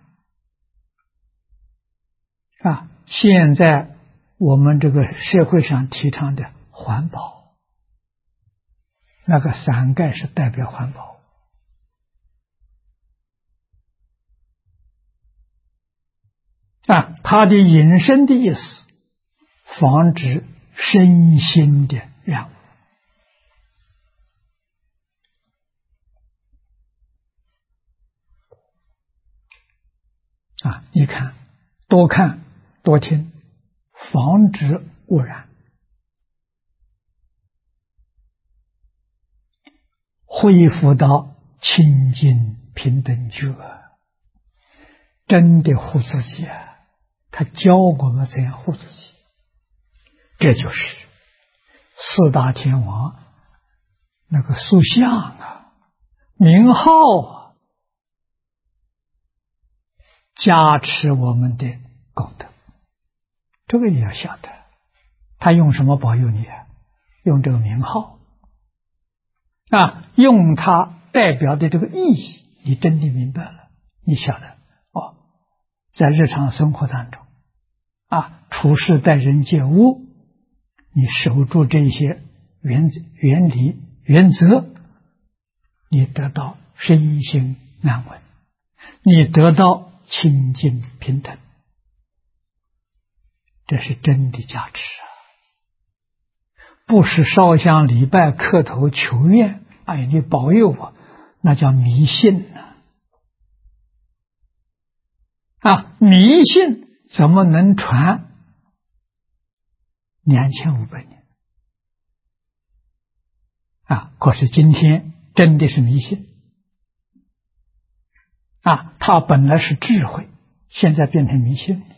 现在我们这个社会上提倡的环保，那个伞盖是代表环保它的引申的意思，防止身心的染污你看多看多听，防止污染，恢复到清净平等觉，真的护自己他教我们怎样护自己，这就是四大天王那个塑像名号加持我们的功德，这个也要晓得。他用什么保佑你用这个名号用它代表的这个意义，你真的明白了，你晓得在日常生活当中处事待人接物，你守住这些原理原则，你得到身心安稳，你得到清净平等，这是真的加持不是烧香礼拜磕头求愿，你保佑我，那叫迷信迷信怎么能传2500年可是今天真的是迷信它本来是智慧，现在变成迷信。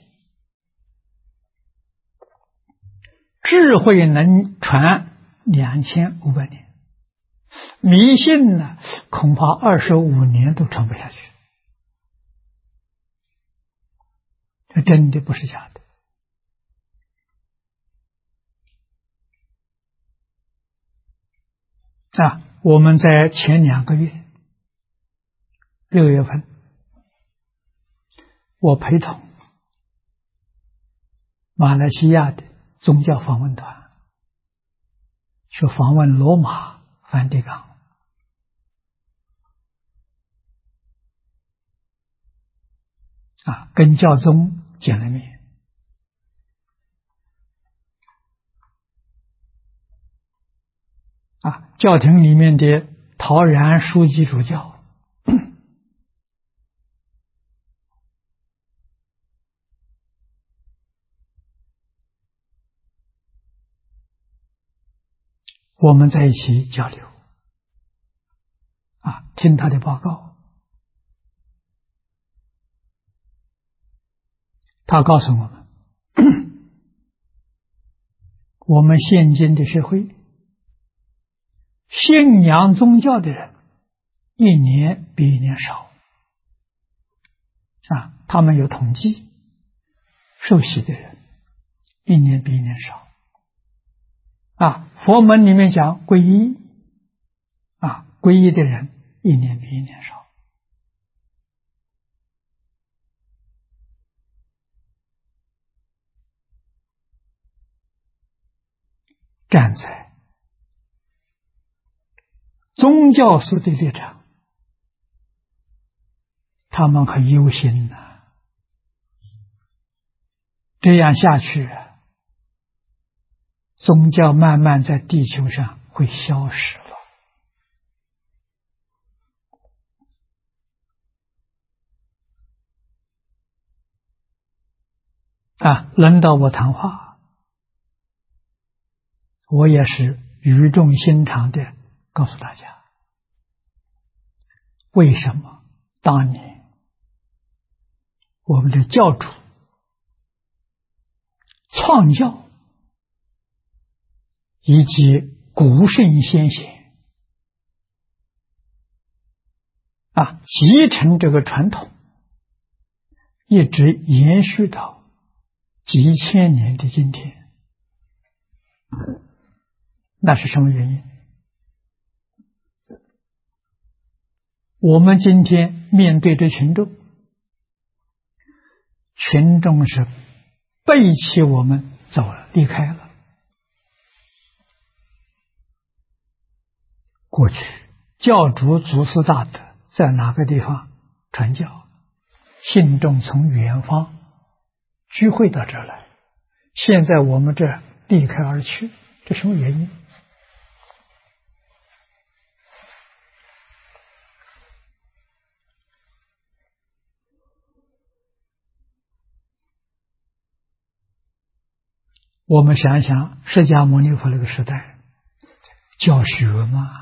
智慧能传2500年，迷信呢，恐怕25年都传不下去。这真的不是假的我们在前2个月6月份，我陪同马来西亚的宗教访问团去访问罗马梵蒂冈跟教宗见了面。教廷里面的陶然书记主教我们在一起交流听他的报告。他告诉我们，我们现今的社会信仰宗教的人一年比一年少他们有统计，受洗的人一年比一年少佛门里面讲皈依皈依的人一年比一年少。站在宗教师的立场，他们很忧心这样下去宗教慢慢在地球上会消失了轮到我谈话，我也是语重心长的告诉大家，为什么当年我们的教主创教以及古圣先贤继承这个传统，一直延续到几千年的今天，那是什么原因？我们今天面对着群众，群众是背弃我们走了，离开了。过去教主祖师大德在哪个地方传教，信众从远方聚会到这儿来，现在我们这离开而去，这什么原因？我们想一想，释迦牟尼佛那个时代教学嘛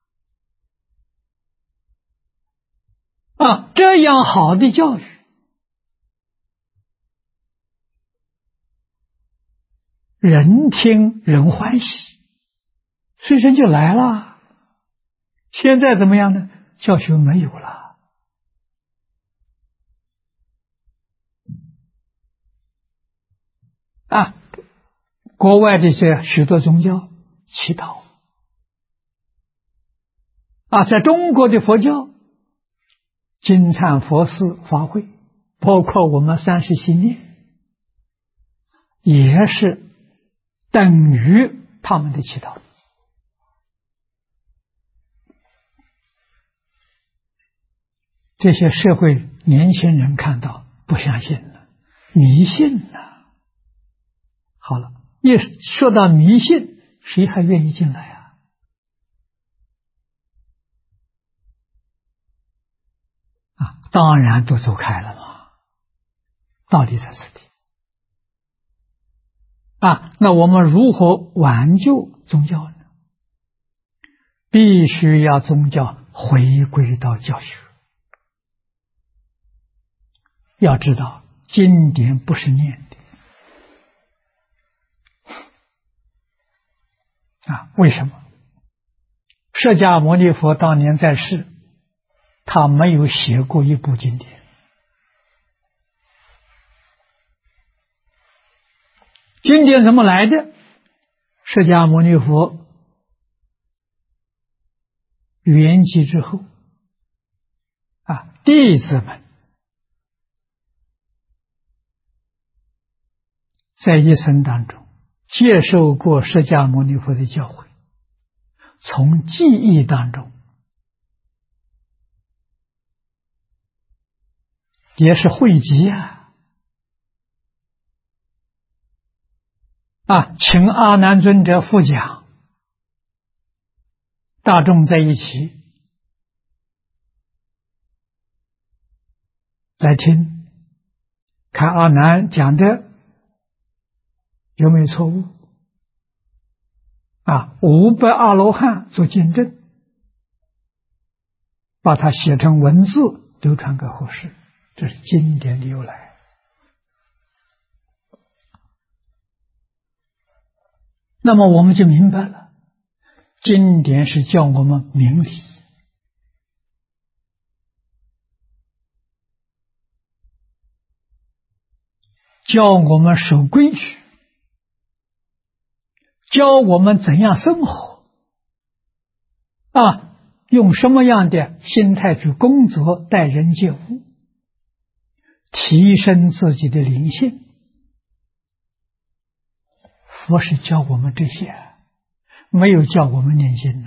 这样好的教育，人听人欢喜，所以人就来了。现在怎么样呢？教学没有了国外这些许多宗教祈祷在中国的佛教金忏佛寺法会，包括我们30系念，也是等于他们的祈祷。这些社会年轻人看到不相信了，迷信了。好了，一说到迷信，谁还愿意进来当然都走开了嘛，道理在此地那我们如何挽救宗教呢？ 必须要宗教回归到教学。要知道，经典不是念的为什么？释迦牟尼佛当年在世，他没有写过一部经典。经典怎么来的？释迦牟尼佛圆寂之后，弟子们在一生当中接受过释迦牟尼佛的教诲，从记忆当中也是汇集请阿难尊者复讲，大众在一起来听，看阿难讲的有没有错误500阿罗汉做见证，把它写成文字流传给后世，这是经典的由来。那么我们就明白了，经典是教我们明理，教我们守规矩，教我们怎样生活用什么样的心态去工作、待人接物，提升自己的灵性。佛是教我们这些，没有教我们念经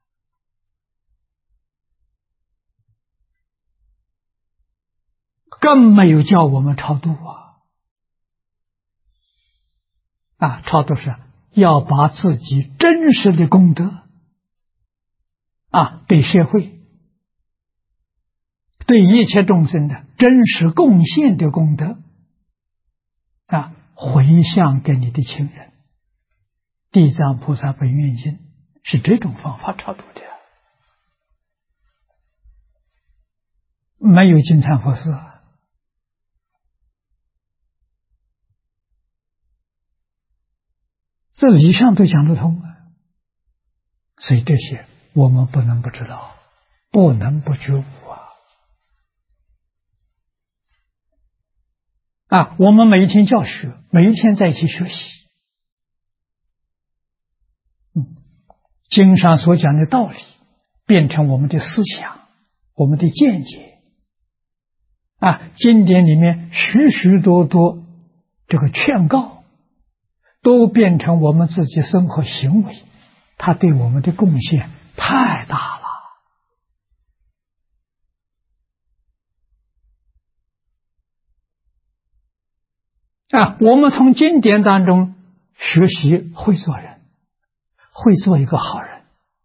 更没有教我们超度超度是要把自己真实的功德对社会、对一切众生的真实贡献的功德回向给你的亲人。地藏菩萨本愿经是这种方法超度的，没有金蝉佛寺这理上都讲得通所以这些我们不能不知道，不能不觉悟我们每一天教学，每一天在一起学习，经上所讲的道理变成我们的思想，我们的见解经典里面许许多多这个劝告都变成我们自己生活行为，它对我们的贡献太大了我们从经典当中学习会做人，会做一个好人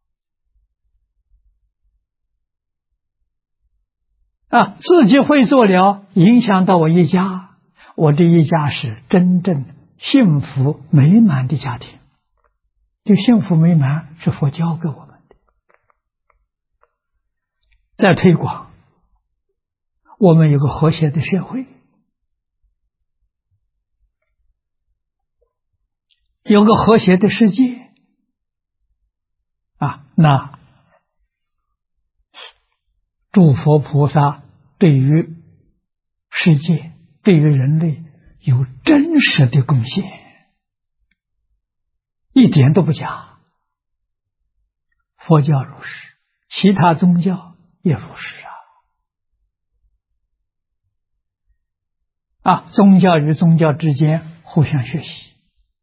自己会做了，影响到我一家，我这一家是真正幸福美满的家庭。就幸福美满是佛教给我们的，再推广我们有个和谐的社会，有个和谐的世界那诸佛菩萨对于世界、对于人类有真实的贡献，一点都不假。佛教如是，其他宗教也如是宗教与宗教之间互相学习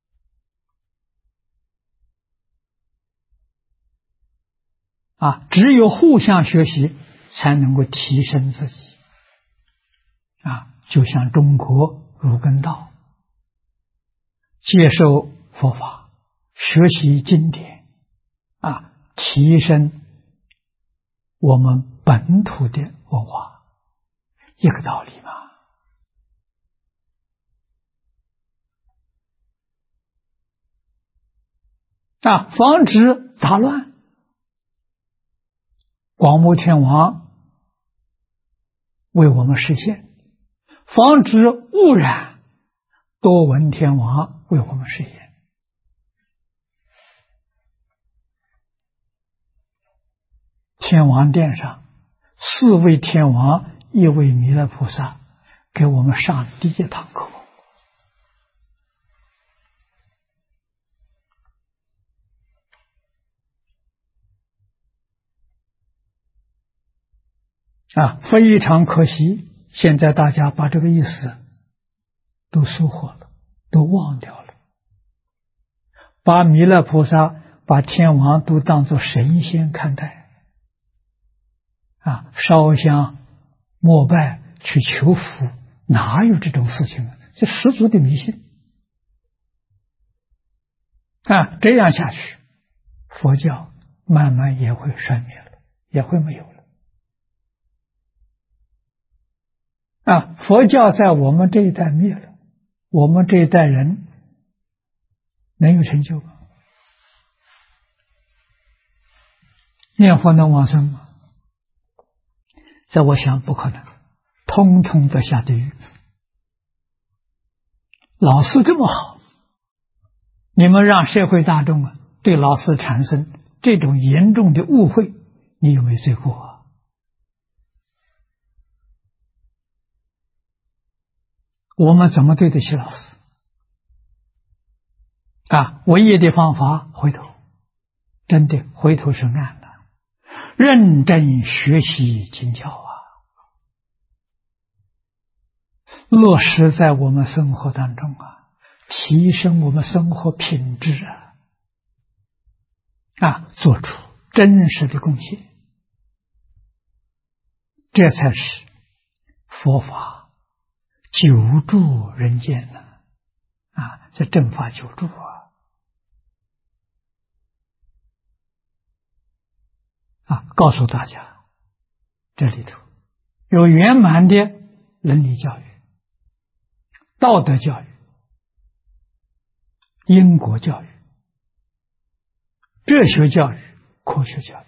只有互相学习才能够提升自己就像中国儒艮道接受佛法，学习经典提升我们本土的文化，一个道理嘛防止杂乱广目天王为我们实现；防止污染，多闻天王为我们实现。天王殿上4位天王，1位弥勒菩萨，给我们上第一堂课。非常可惜，现在大家把这个意思都疏忽了，都忘掉了，把弥勒菩萨、把天王都当作神仙看待，烧香膜拜去求福，哪有这种事情啊？这十足的迷信这样下去，佛教慢慢也会衰灭了，也会没有了。佛教在我们这一代灭了，我们这一代人能有成就吗？念佛能往生吗？这我想不可能，通通都下地狱。老师这么好，你们让社会大众对老师产生这种严重的误会，你有没有罪过啊？我们怎么对得起老师？唯一的方法回头，真的回头是岸了，认真学习经教落实在我们生活当中提升我们生活品质做出真实的贡献，这才是佛法久住人间这正法久住告诉大家，这里头有圆满的伦理教育、道德教育、因果教育、哲学教育、科学教育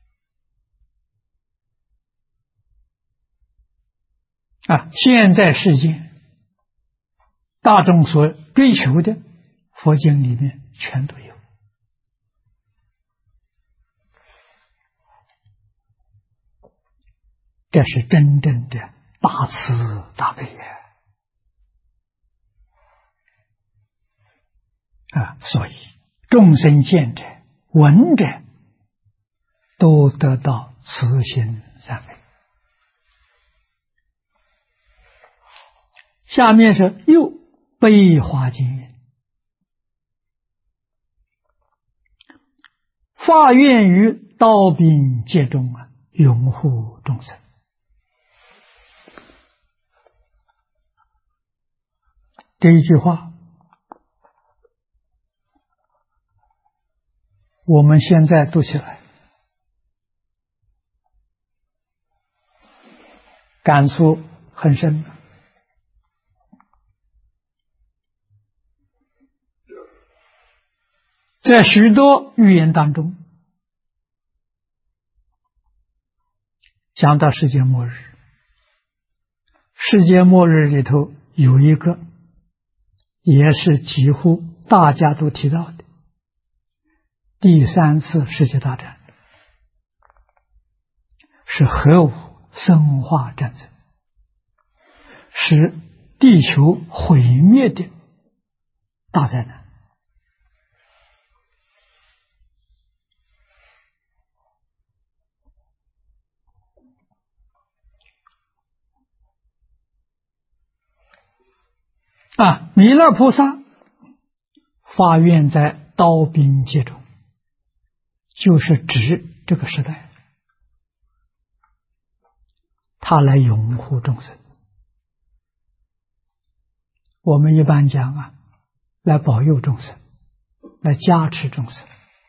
现在世界大众所追求的，佛经里面全都有。这是真正的大慈大悲所以众生见者、闻者都得到慈心三昧。下面是又悲华经云：发愿于刀兵界中拥护众生。这一句话我们现在读起来感触很深。在许多预言当中讲到世界末日，世界末日里头有一个也是几乎大家都提到的第3次世界大战，是核武生化战争，是地球毁灭的大灾难。弥勒菩萨发愿在刀兵界中，就是指这个时代，他来拥护众生。我们一般讲来保佑众生，来加持众生。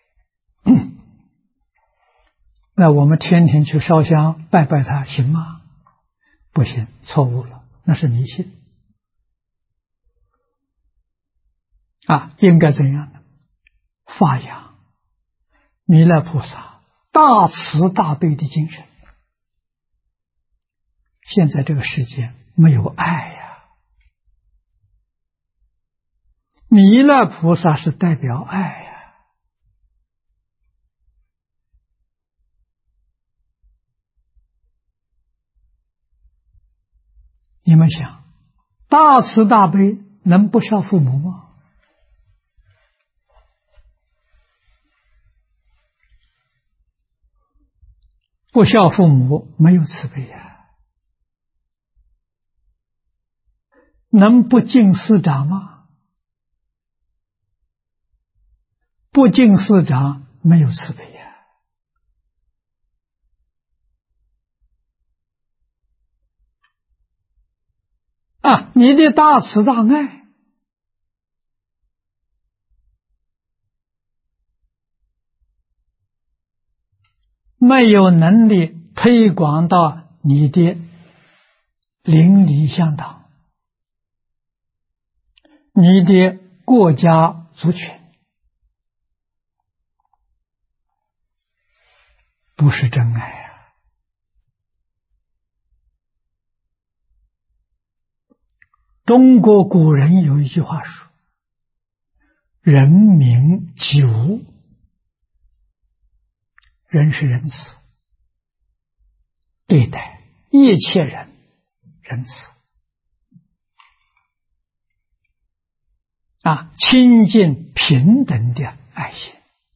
那我们天天去烧香拜拜他行吗？不行，错误了，那是迷信。应该怎样呢？发扬弥勒菩萨大慈大悲的精神。现在这个世界没有爱呀，弥勒菩萨是代表爱呀。你们想，大慈大悲能不孝父母吗？不孝父母没有慈悲呀。能不敬师长吗？不敬师长没有慈悲呀。你的大慈大爱没有能力推广到你的邻里乡党、你的国家族群，不是真爱啊。中国古人有一句话说：人民己无。人是仁慈，对待一切人仁慈亲近平等的爱心，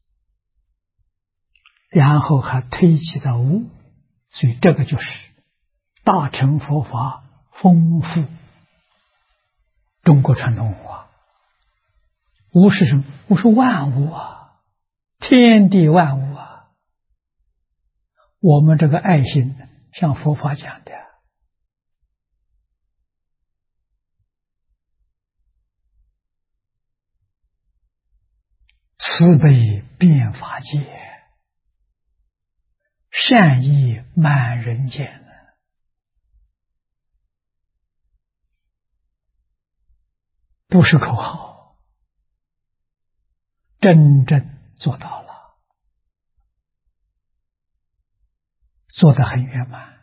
然后还推己到无，所以这个就是大乘佛法丰富中国传统文化。无是什么？无是万物啊，天地万物啊。我们这个爱心像佛法讲的，慈悲遍法界，善意满人间，不是口号，真正做到了，做得很圆满，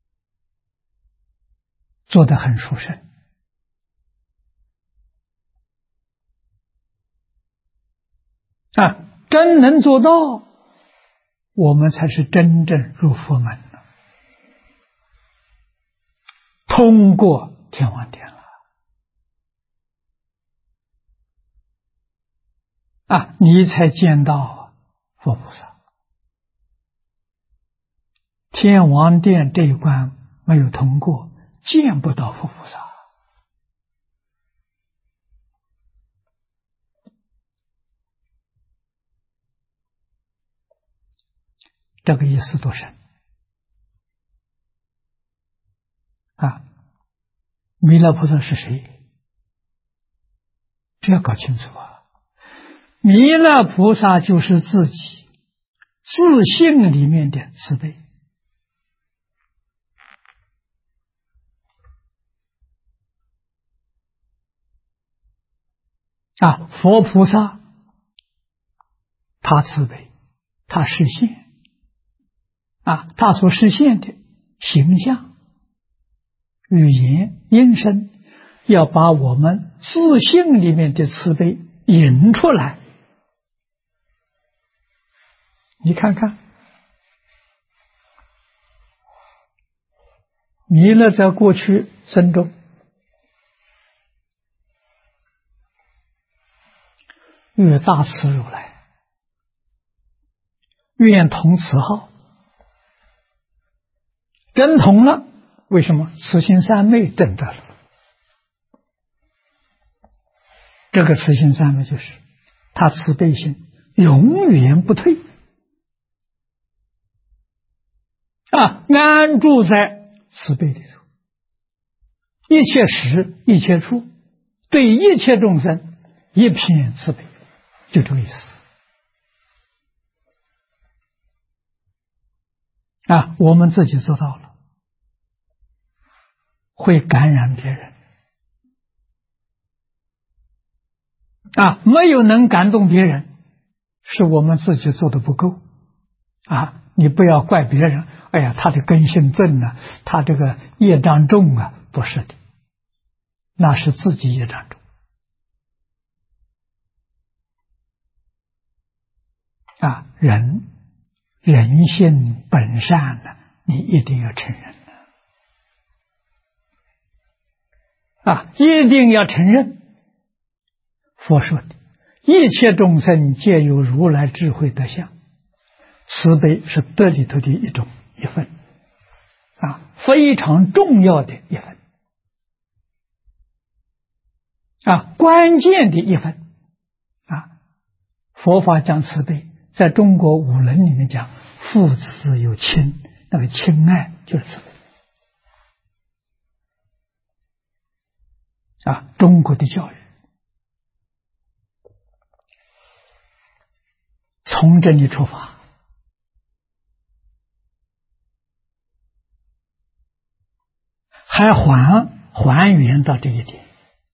做得很殊胜。真能做到，我们才是真正入佛门了，通过天王殿了。你才见到佛菩萨。天王殿这一关没有通过，见不到佛菩萨。这个意思多深弥勒菩萨是谁？这要搞清楚啊！弥勒菩萨就是自己自性里面的慈悲佛菩萨他慈悲，他实现他所实现的形象、语言、音声，要把我们自性里面的慈悲引出来。你看看，弥勒在过去生中与大慈如来愿同慈号，真同了。为什么？慈心三昧证得了。这个慈心三昧就是他慈悲心永远不退安住在慈悲里头，一切时一切处对一切众生一片慈悲，就这个意思我们自己做到了，会感染别人没有能感动别人，是我们自己做的不够你不要怪别人，哎呀，他的根性钝呢，他这个业障重啊，不是的，那是自己业障重。人性本善呢，你一定要承认一定要承认。佛说的，一切众生皆有如来智慧德相，慈悲是德里头的一份非常重要的一份关键的一份佛法讲慈悲，在中国五伦里面讲父慈有亲，那个亲爱就是慈悲中国的教育从这里出发，还还原到这一点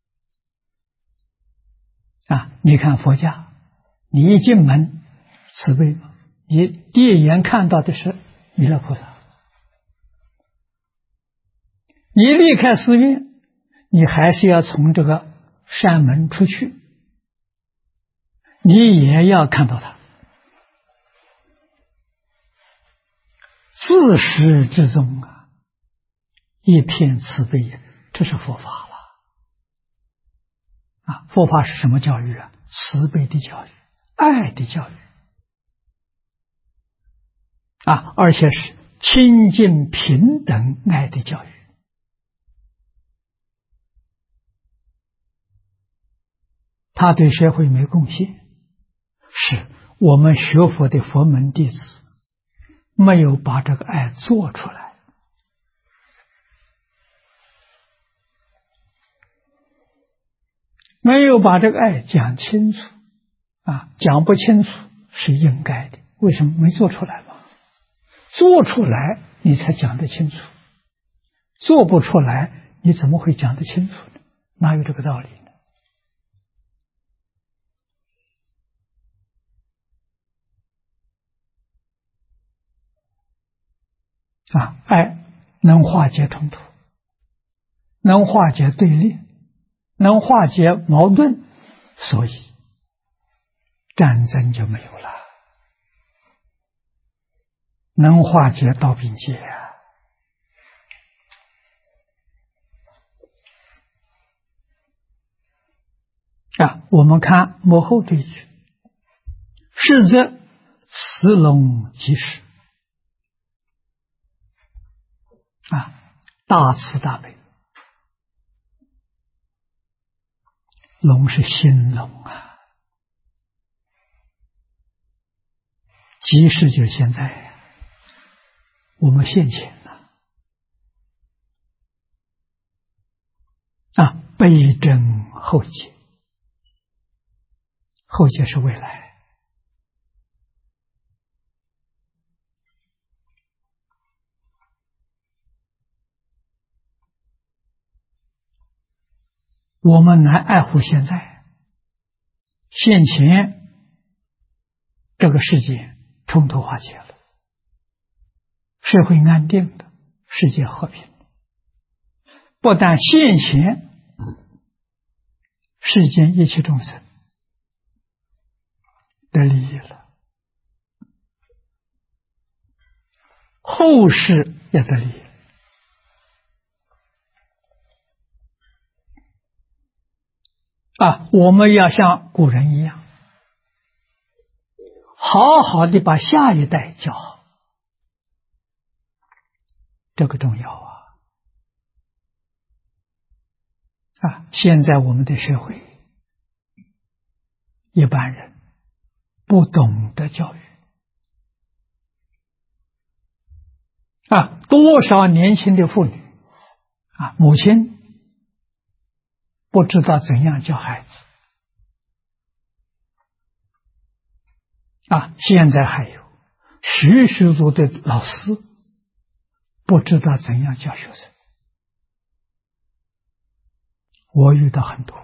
你看佛家，你一进门慈悲，你第一眼看到的是弥勒菩萨，你离开寺院，你还是要从这个山门出去，你也要看到他，自始至终一片慈悲，这是佛法了佛法是什么教育慈悲的教育，爱的教育而且是亲近平等爱的教育。他对社会没贡献，是我们学佛的佛门弟子没有把这个爱做出来。没有把这个爱讲清楚讲不清楚是应该的，为什么没做出来嘛？做出来你才讲得清楚，做不出来你怎么会讲得清楚呢？哪有这个道理呢？爱能化解冲突，能化解对立，能化解矛盾，所以战争就没有了，能化解道并戒我们看幕后这一句，是则慈龙即是大慈大悲，龙是心龙即是就是现在我们现前悲真后解，后解是未来。我们来爱护现在，现前这个世界冲突化解了，社会安定的，世界和平，不但现前世间一切众生得利益了，后世也得利益。我们要像古人一样，好好的把下一代教好，这个重要现在我们的社会一般人不懂得教育多少年轻的妇女母亲不知道怎样教孩子现在还有许许多的老师不知道怎样教学生，我遇到很多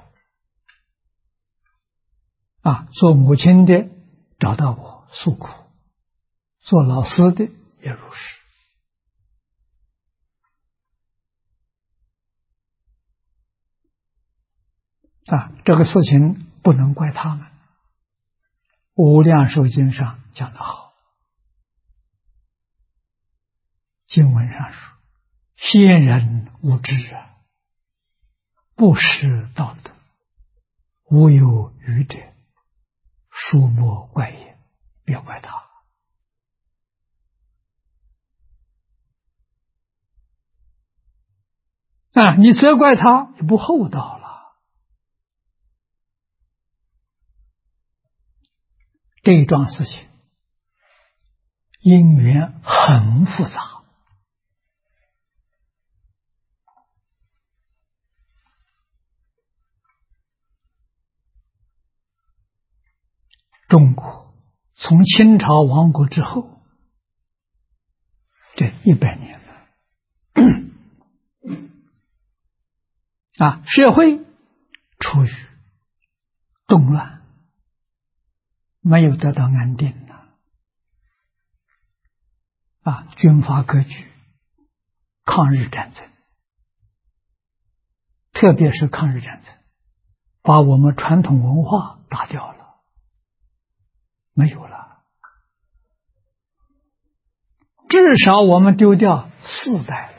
做母亲的找到我诉苦， 做老师的也如是。这个事情不能怪他们。无量寿经上讲得好，经文上说：“先人无知啊，不识道德，无有愚者，殊莫怪也。”别怪他。你责怪他也不厚道了。这一桩事情因缘很复杂，中国从清朝亡国之后，这100年了，社会处于动乱，没有得到安定军阀割据，抗日战争，特别是抗日战争，把我们传统文化打掉了，没有了。至少我们丢掉4代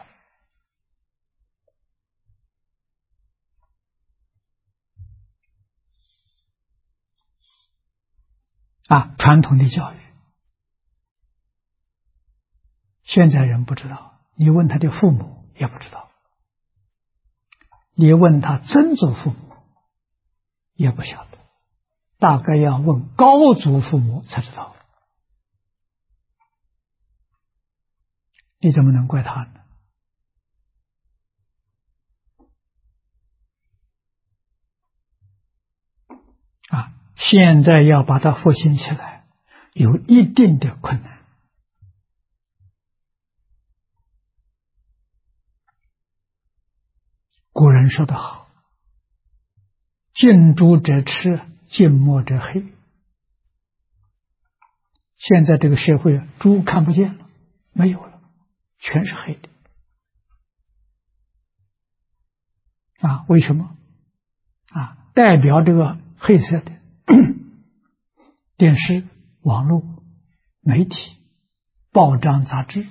了。传统的教育，现在人不知道，你问他的父母也不知道，你问他曾祖父母也不晓得，大概要问高祖父母才知道。你怎么能怪他呢？现在要把它复兴起来，有一定的困难。古人说得好，近朱者赤，近墨者黑。现在这个社会朱看不见了，没有了，全是黑的。为什么？代表这个黑色的电视、网络、媒体、报章、杂志，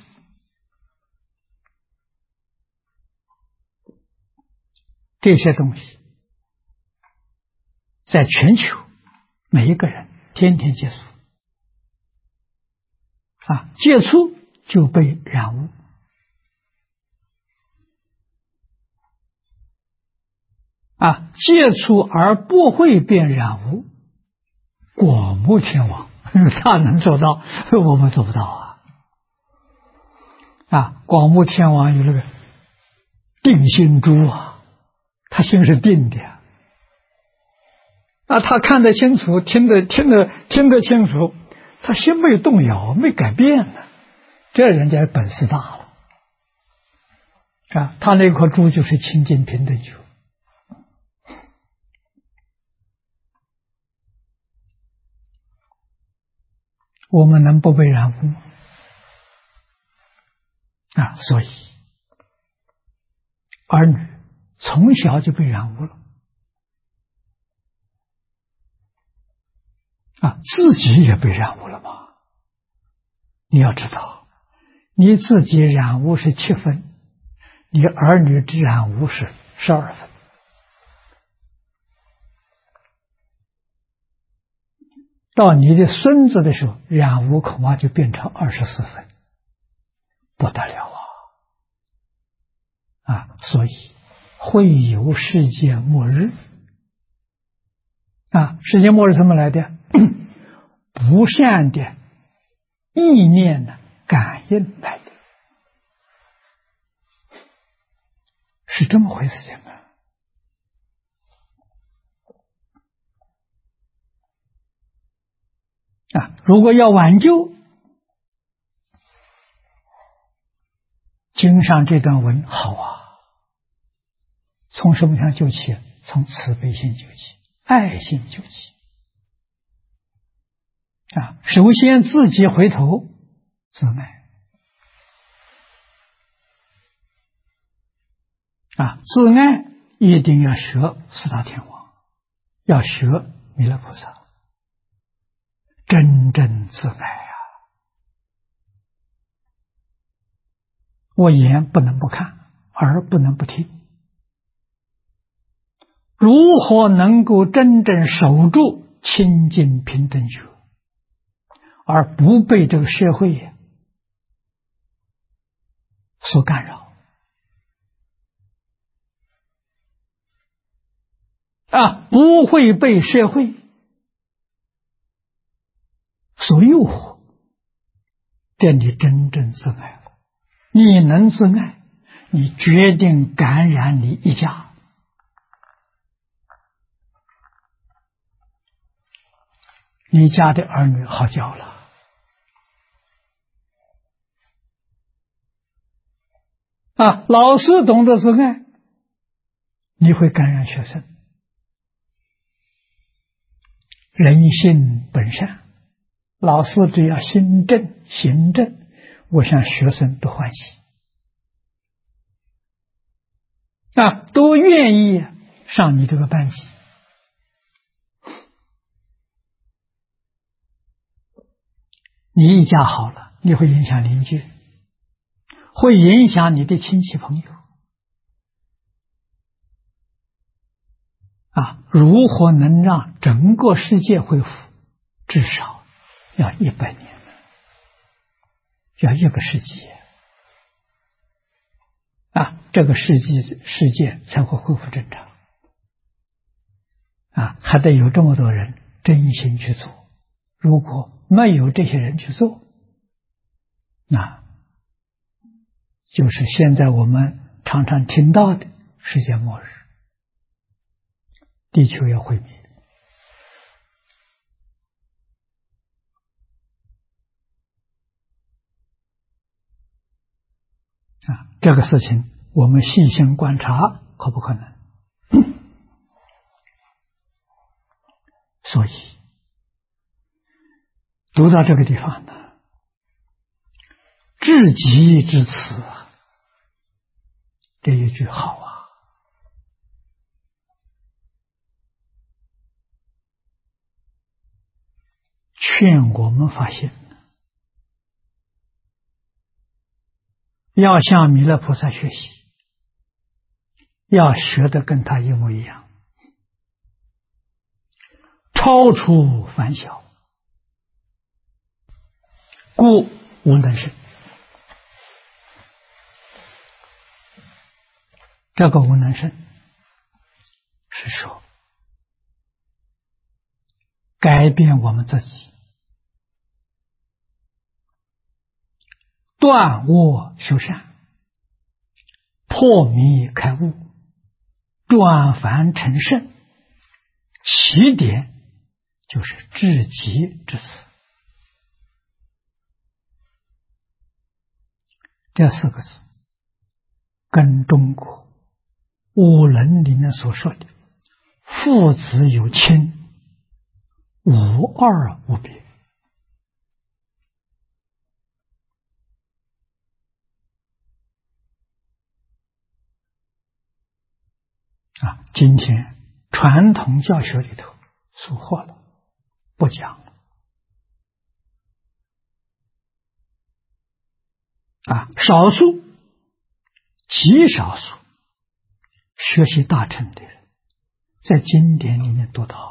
这些东西在全球每一个人天天接触，接触就被染污。接触而不会变染污，广目天王他能做到，我们做不到广目天王有那个定心珠他心是定的他看得清楚，听得清楚，他心没动摇，没改变呢，这人家本事大了他那颗珠就是清净平等球。我们能不被染污所以儿女从小就被染污了自己也被染污了吗？你要知道，你自己染污是7分，你儿女之染污是12分。到你的孙子的时候，染污恐怕就变成24分，不得了所以会有世界末日世界末日怎么来的？不善的意念的感应来的，是这么回事情如果要挽救，经上这段文好从什么上救起？从慈悲心救起，爱心救起首先自己回头自爱自爱一定要学四大天王，要学弥勒菩萨，真正自爱我眼不能不看，耳不能不听。如何能够真正守住清净平等觉，而不被这个社会所干扰不会被社会所诱惑，这你真正自爱了。你能自爱，你决定感染你一家，你家的儿女好教了老师懂得自爱，你会感染学生。人性本善，老师只要心正行正，我想学生都欢喜都愿意上你这个班级。你一家好了，你会影响邻居，会影响你的亲戚朋友如何能让整个世界恢复？至少要100年，要1个世纪这个世界才会恢复正常还得有这么多人真心去做。如果没有这些人去做，那就是现在我们常常听到的世界末日，地球要毁灭这个事情我们细心观察，可不可能？所以读到这个地方呢，至极至此这一句好劝我们发现，要向弥勒菩萨学习，要学得跟他一模一样，超出凡小，故无能生。这个无能生是说改变我们自己，断恶修善，破迷开悟，转凡成圣，起点就是至极之词。这4个字跟中国五伦里面所说的父子有亲，无二无别今天传统教学里头疏忽了，不讲了少数极少数学习大乘的人在经典里面读到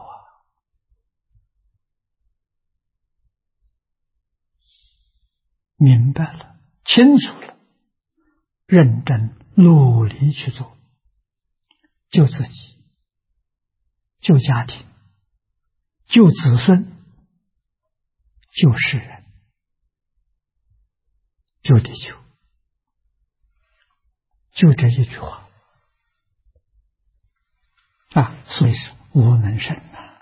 明白了，清楚了，认真努力去做，救自己，救家庭，救子孙，救世人，救地球，就这一句话所以是无能生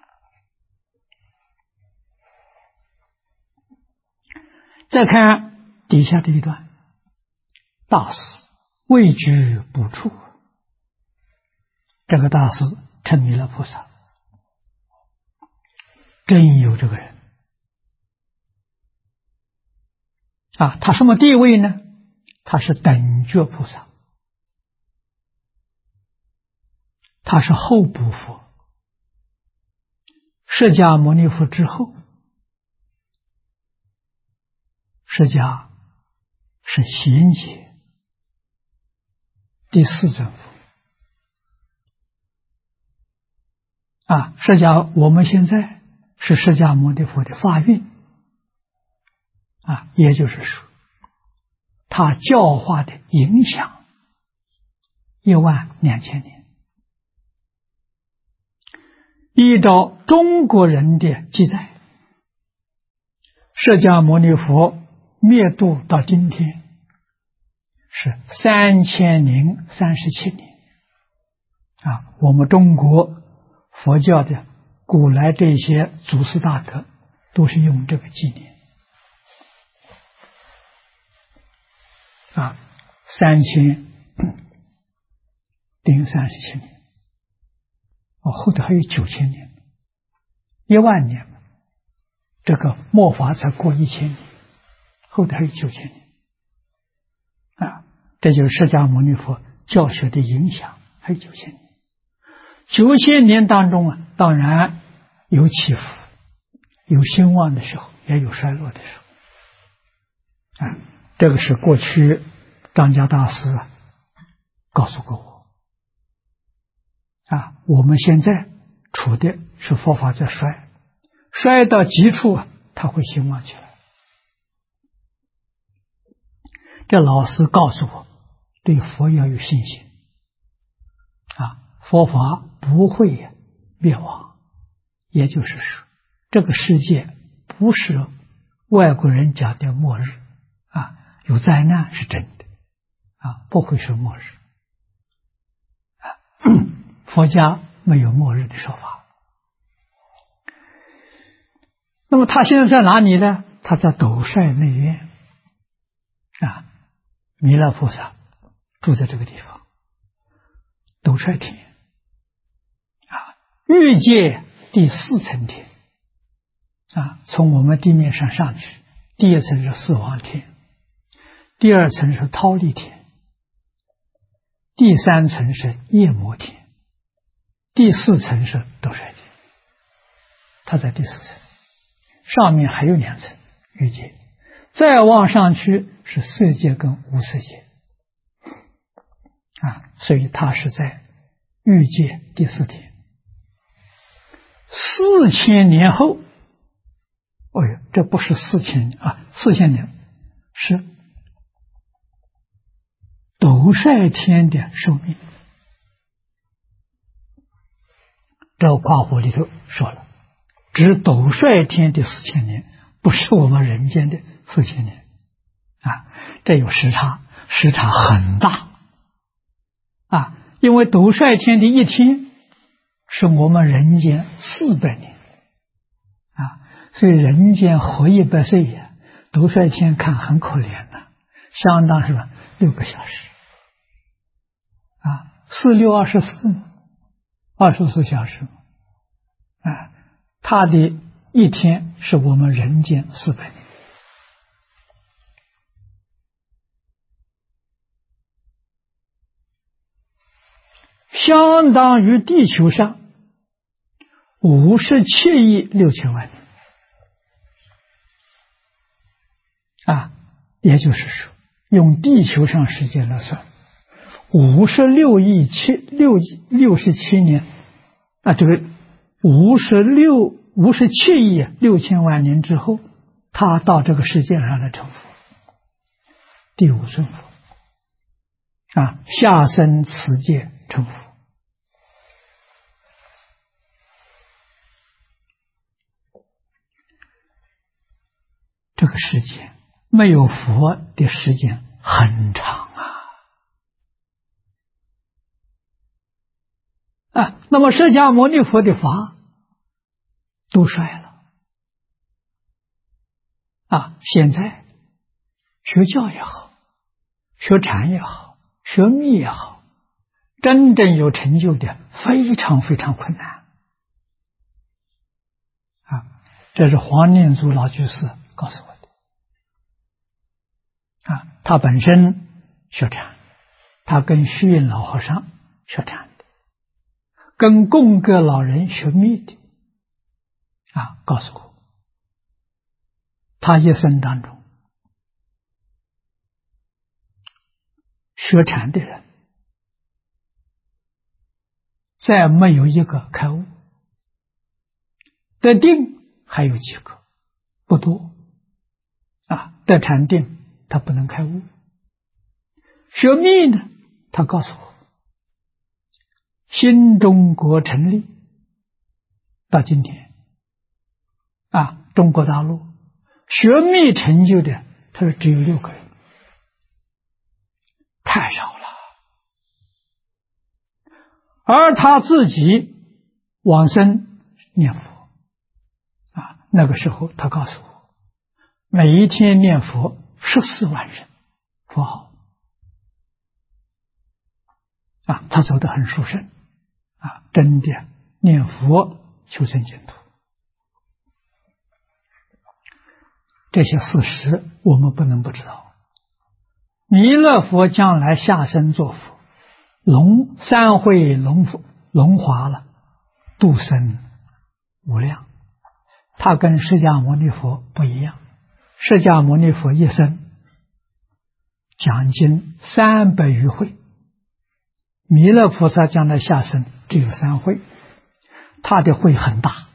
再看底下这一段，大师位居不处，这个大师称弥勒菩萨，真有这个人他什么地位呢？他是等觉菩萨，他是后补佛。释迦牟尼佛之后，释迦是贤劫第四尊佛。释迦，我们现在是释迦牟尼佛的法运，也就是说，他教化的影响12000年。依照中国人的记载，释迦牟尼佛灭度到今天是3037年。我们中国佛教的古来这些祖师大德都是用这个纪年3037年。后头还有9000年，10000年，这个末法才过1000年，后头还有9000年。这就是释迦牟尼佛教学的影响，还有9000年。9000年当中当然有起伏，有兴旺的时候，也有衰落的时候。这个是过去张家大师告诉过我。我们现在处的是佛法在衰，衰到极处它会兴旺起来。这老师告诉我，对佛要有信心。佛法不会灭亡，也就是说，这个世界不是外国人讲的末日有灾难是真的不会是末日。佛家没有末日的说法。那么他现在在哪里呢？他在斗率内院弥勒菩萨住在这个地方，斗率天欲界第4层天从我们地面上上去，第1层是四王天，第2层是忉利天，第3层是夜摩天，第4层是斗率天。它在第4层，上面还有2层欲界，再往上去是色界跟无色界所以它是在欲界第4天。4000年后，这不是4000年4000年是斗率天的寿命。这个括弧里头说了，指斗率天的4000年，不是我们人间的4000年这有时差很大因为斗率天的一天是我们人间400年所以人间活100岁斗率天看很可怜相当是6个小时4、6、24小时他的一天是我们人间400年。相当于地球上57亿6千万年也就是说，用地球上时间来算，57年这个57亿6千万年之后，他到这个世界上来成佛，第5尊佛下生此界成佛。这个世界没有佛的时间很长那么释迦牟尼佛的法都衰了现在学教也好，学禅也好，学密也好，真正有成就的非常非常困难这是黄念祖老居士告诉我的他本身学禅，他跟虚云老和尚学禅的，跟贡格老人学密的，告诉我，他一生当中学禅的人，再没有一个开悟，得定还有几个，不多，得禅定他不能开悟。学密呢，他告诉我，新中国成立到今天，中国大陆学密成就的，他说只有6个人，太少了。而他自己往生念佛，那个时候他告诉我，每一天念佛14万声佛号，他走得很殊胜，真的念佛求生净土。这些事实我们不能不知道。弥勒佛将来下生做佛，三会龙华了，度生无量。他跟释迦牟尼佛不一样，释迦牟尼佛一生讲经300余会，弥勒菩萨将来下生只有3会，他的会很大，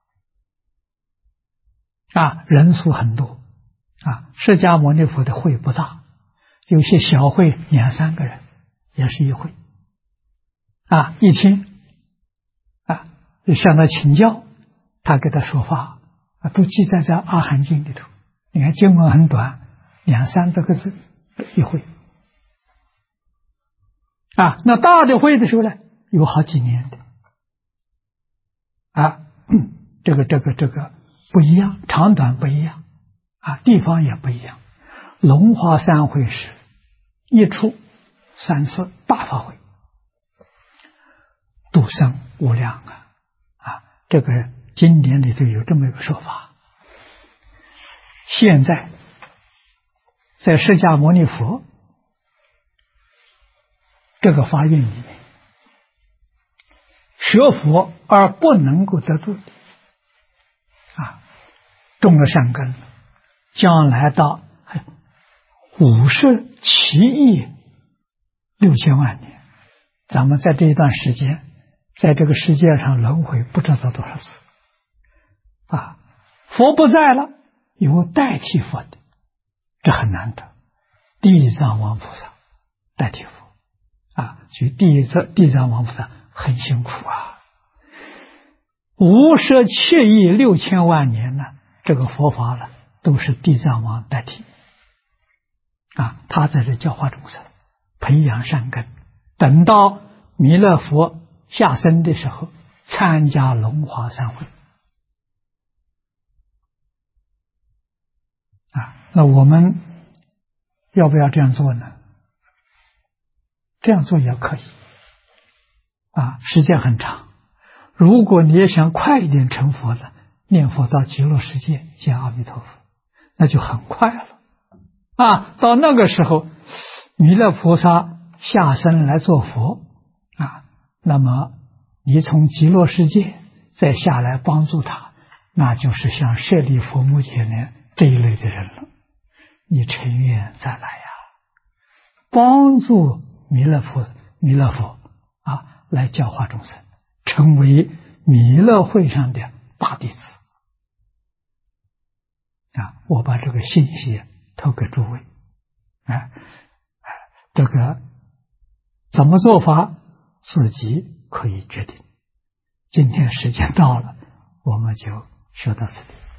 人数很多，释迦牟尼佛的会不大，有些小会2、3个人也是一会，一天就向他请教，他给他说法，都记载在阿含经里头。你看经文很短，2、300个字一会，那大的会的时候呢，有好几年的，这个不一样，长短不一样，地方也不一样。龙华3会是一处3次大法会，度生无量这个经典里头有这么一个说法。现在在释迦牟尼佛这个法运里面，学佛而不能够得度的，种了善根，将来到57亿6千万年，咱们在这一段时间，在这个世界上轮回不知道多少次，佛不在了，有代替佛的，这很难得。地藏王菩萨代替佛，所以地藏王菩萨很辛苦57亿6千万年呢，这个佛法了都是地藏王代替，他在这教化众生，培养善根，等到弥勒佛下生的时候，参加龙华3会。那我们要不要这样做呢？这样做也可以，时间很长。如果你也想快一点成佛了，念佛到极乐世界见阿弥陀佛，那就很快了。到那个时候，弥勒菩萨下生来做佛，那么你从极乐世界再下来帮助他，那就是像舍利弗、目犍连这一类的人了。你成愿再来帮助弥勒佛来教化众生，成为弥勒会上的大弟子。我把这个信息投给诸位，这个怎么做法自己可以决定。今天时间到了，我们就说到这里。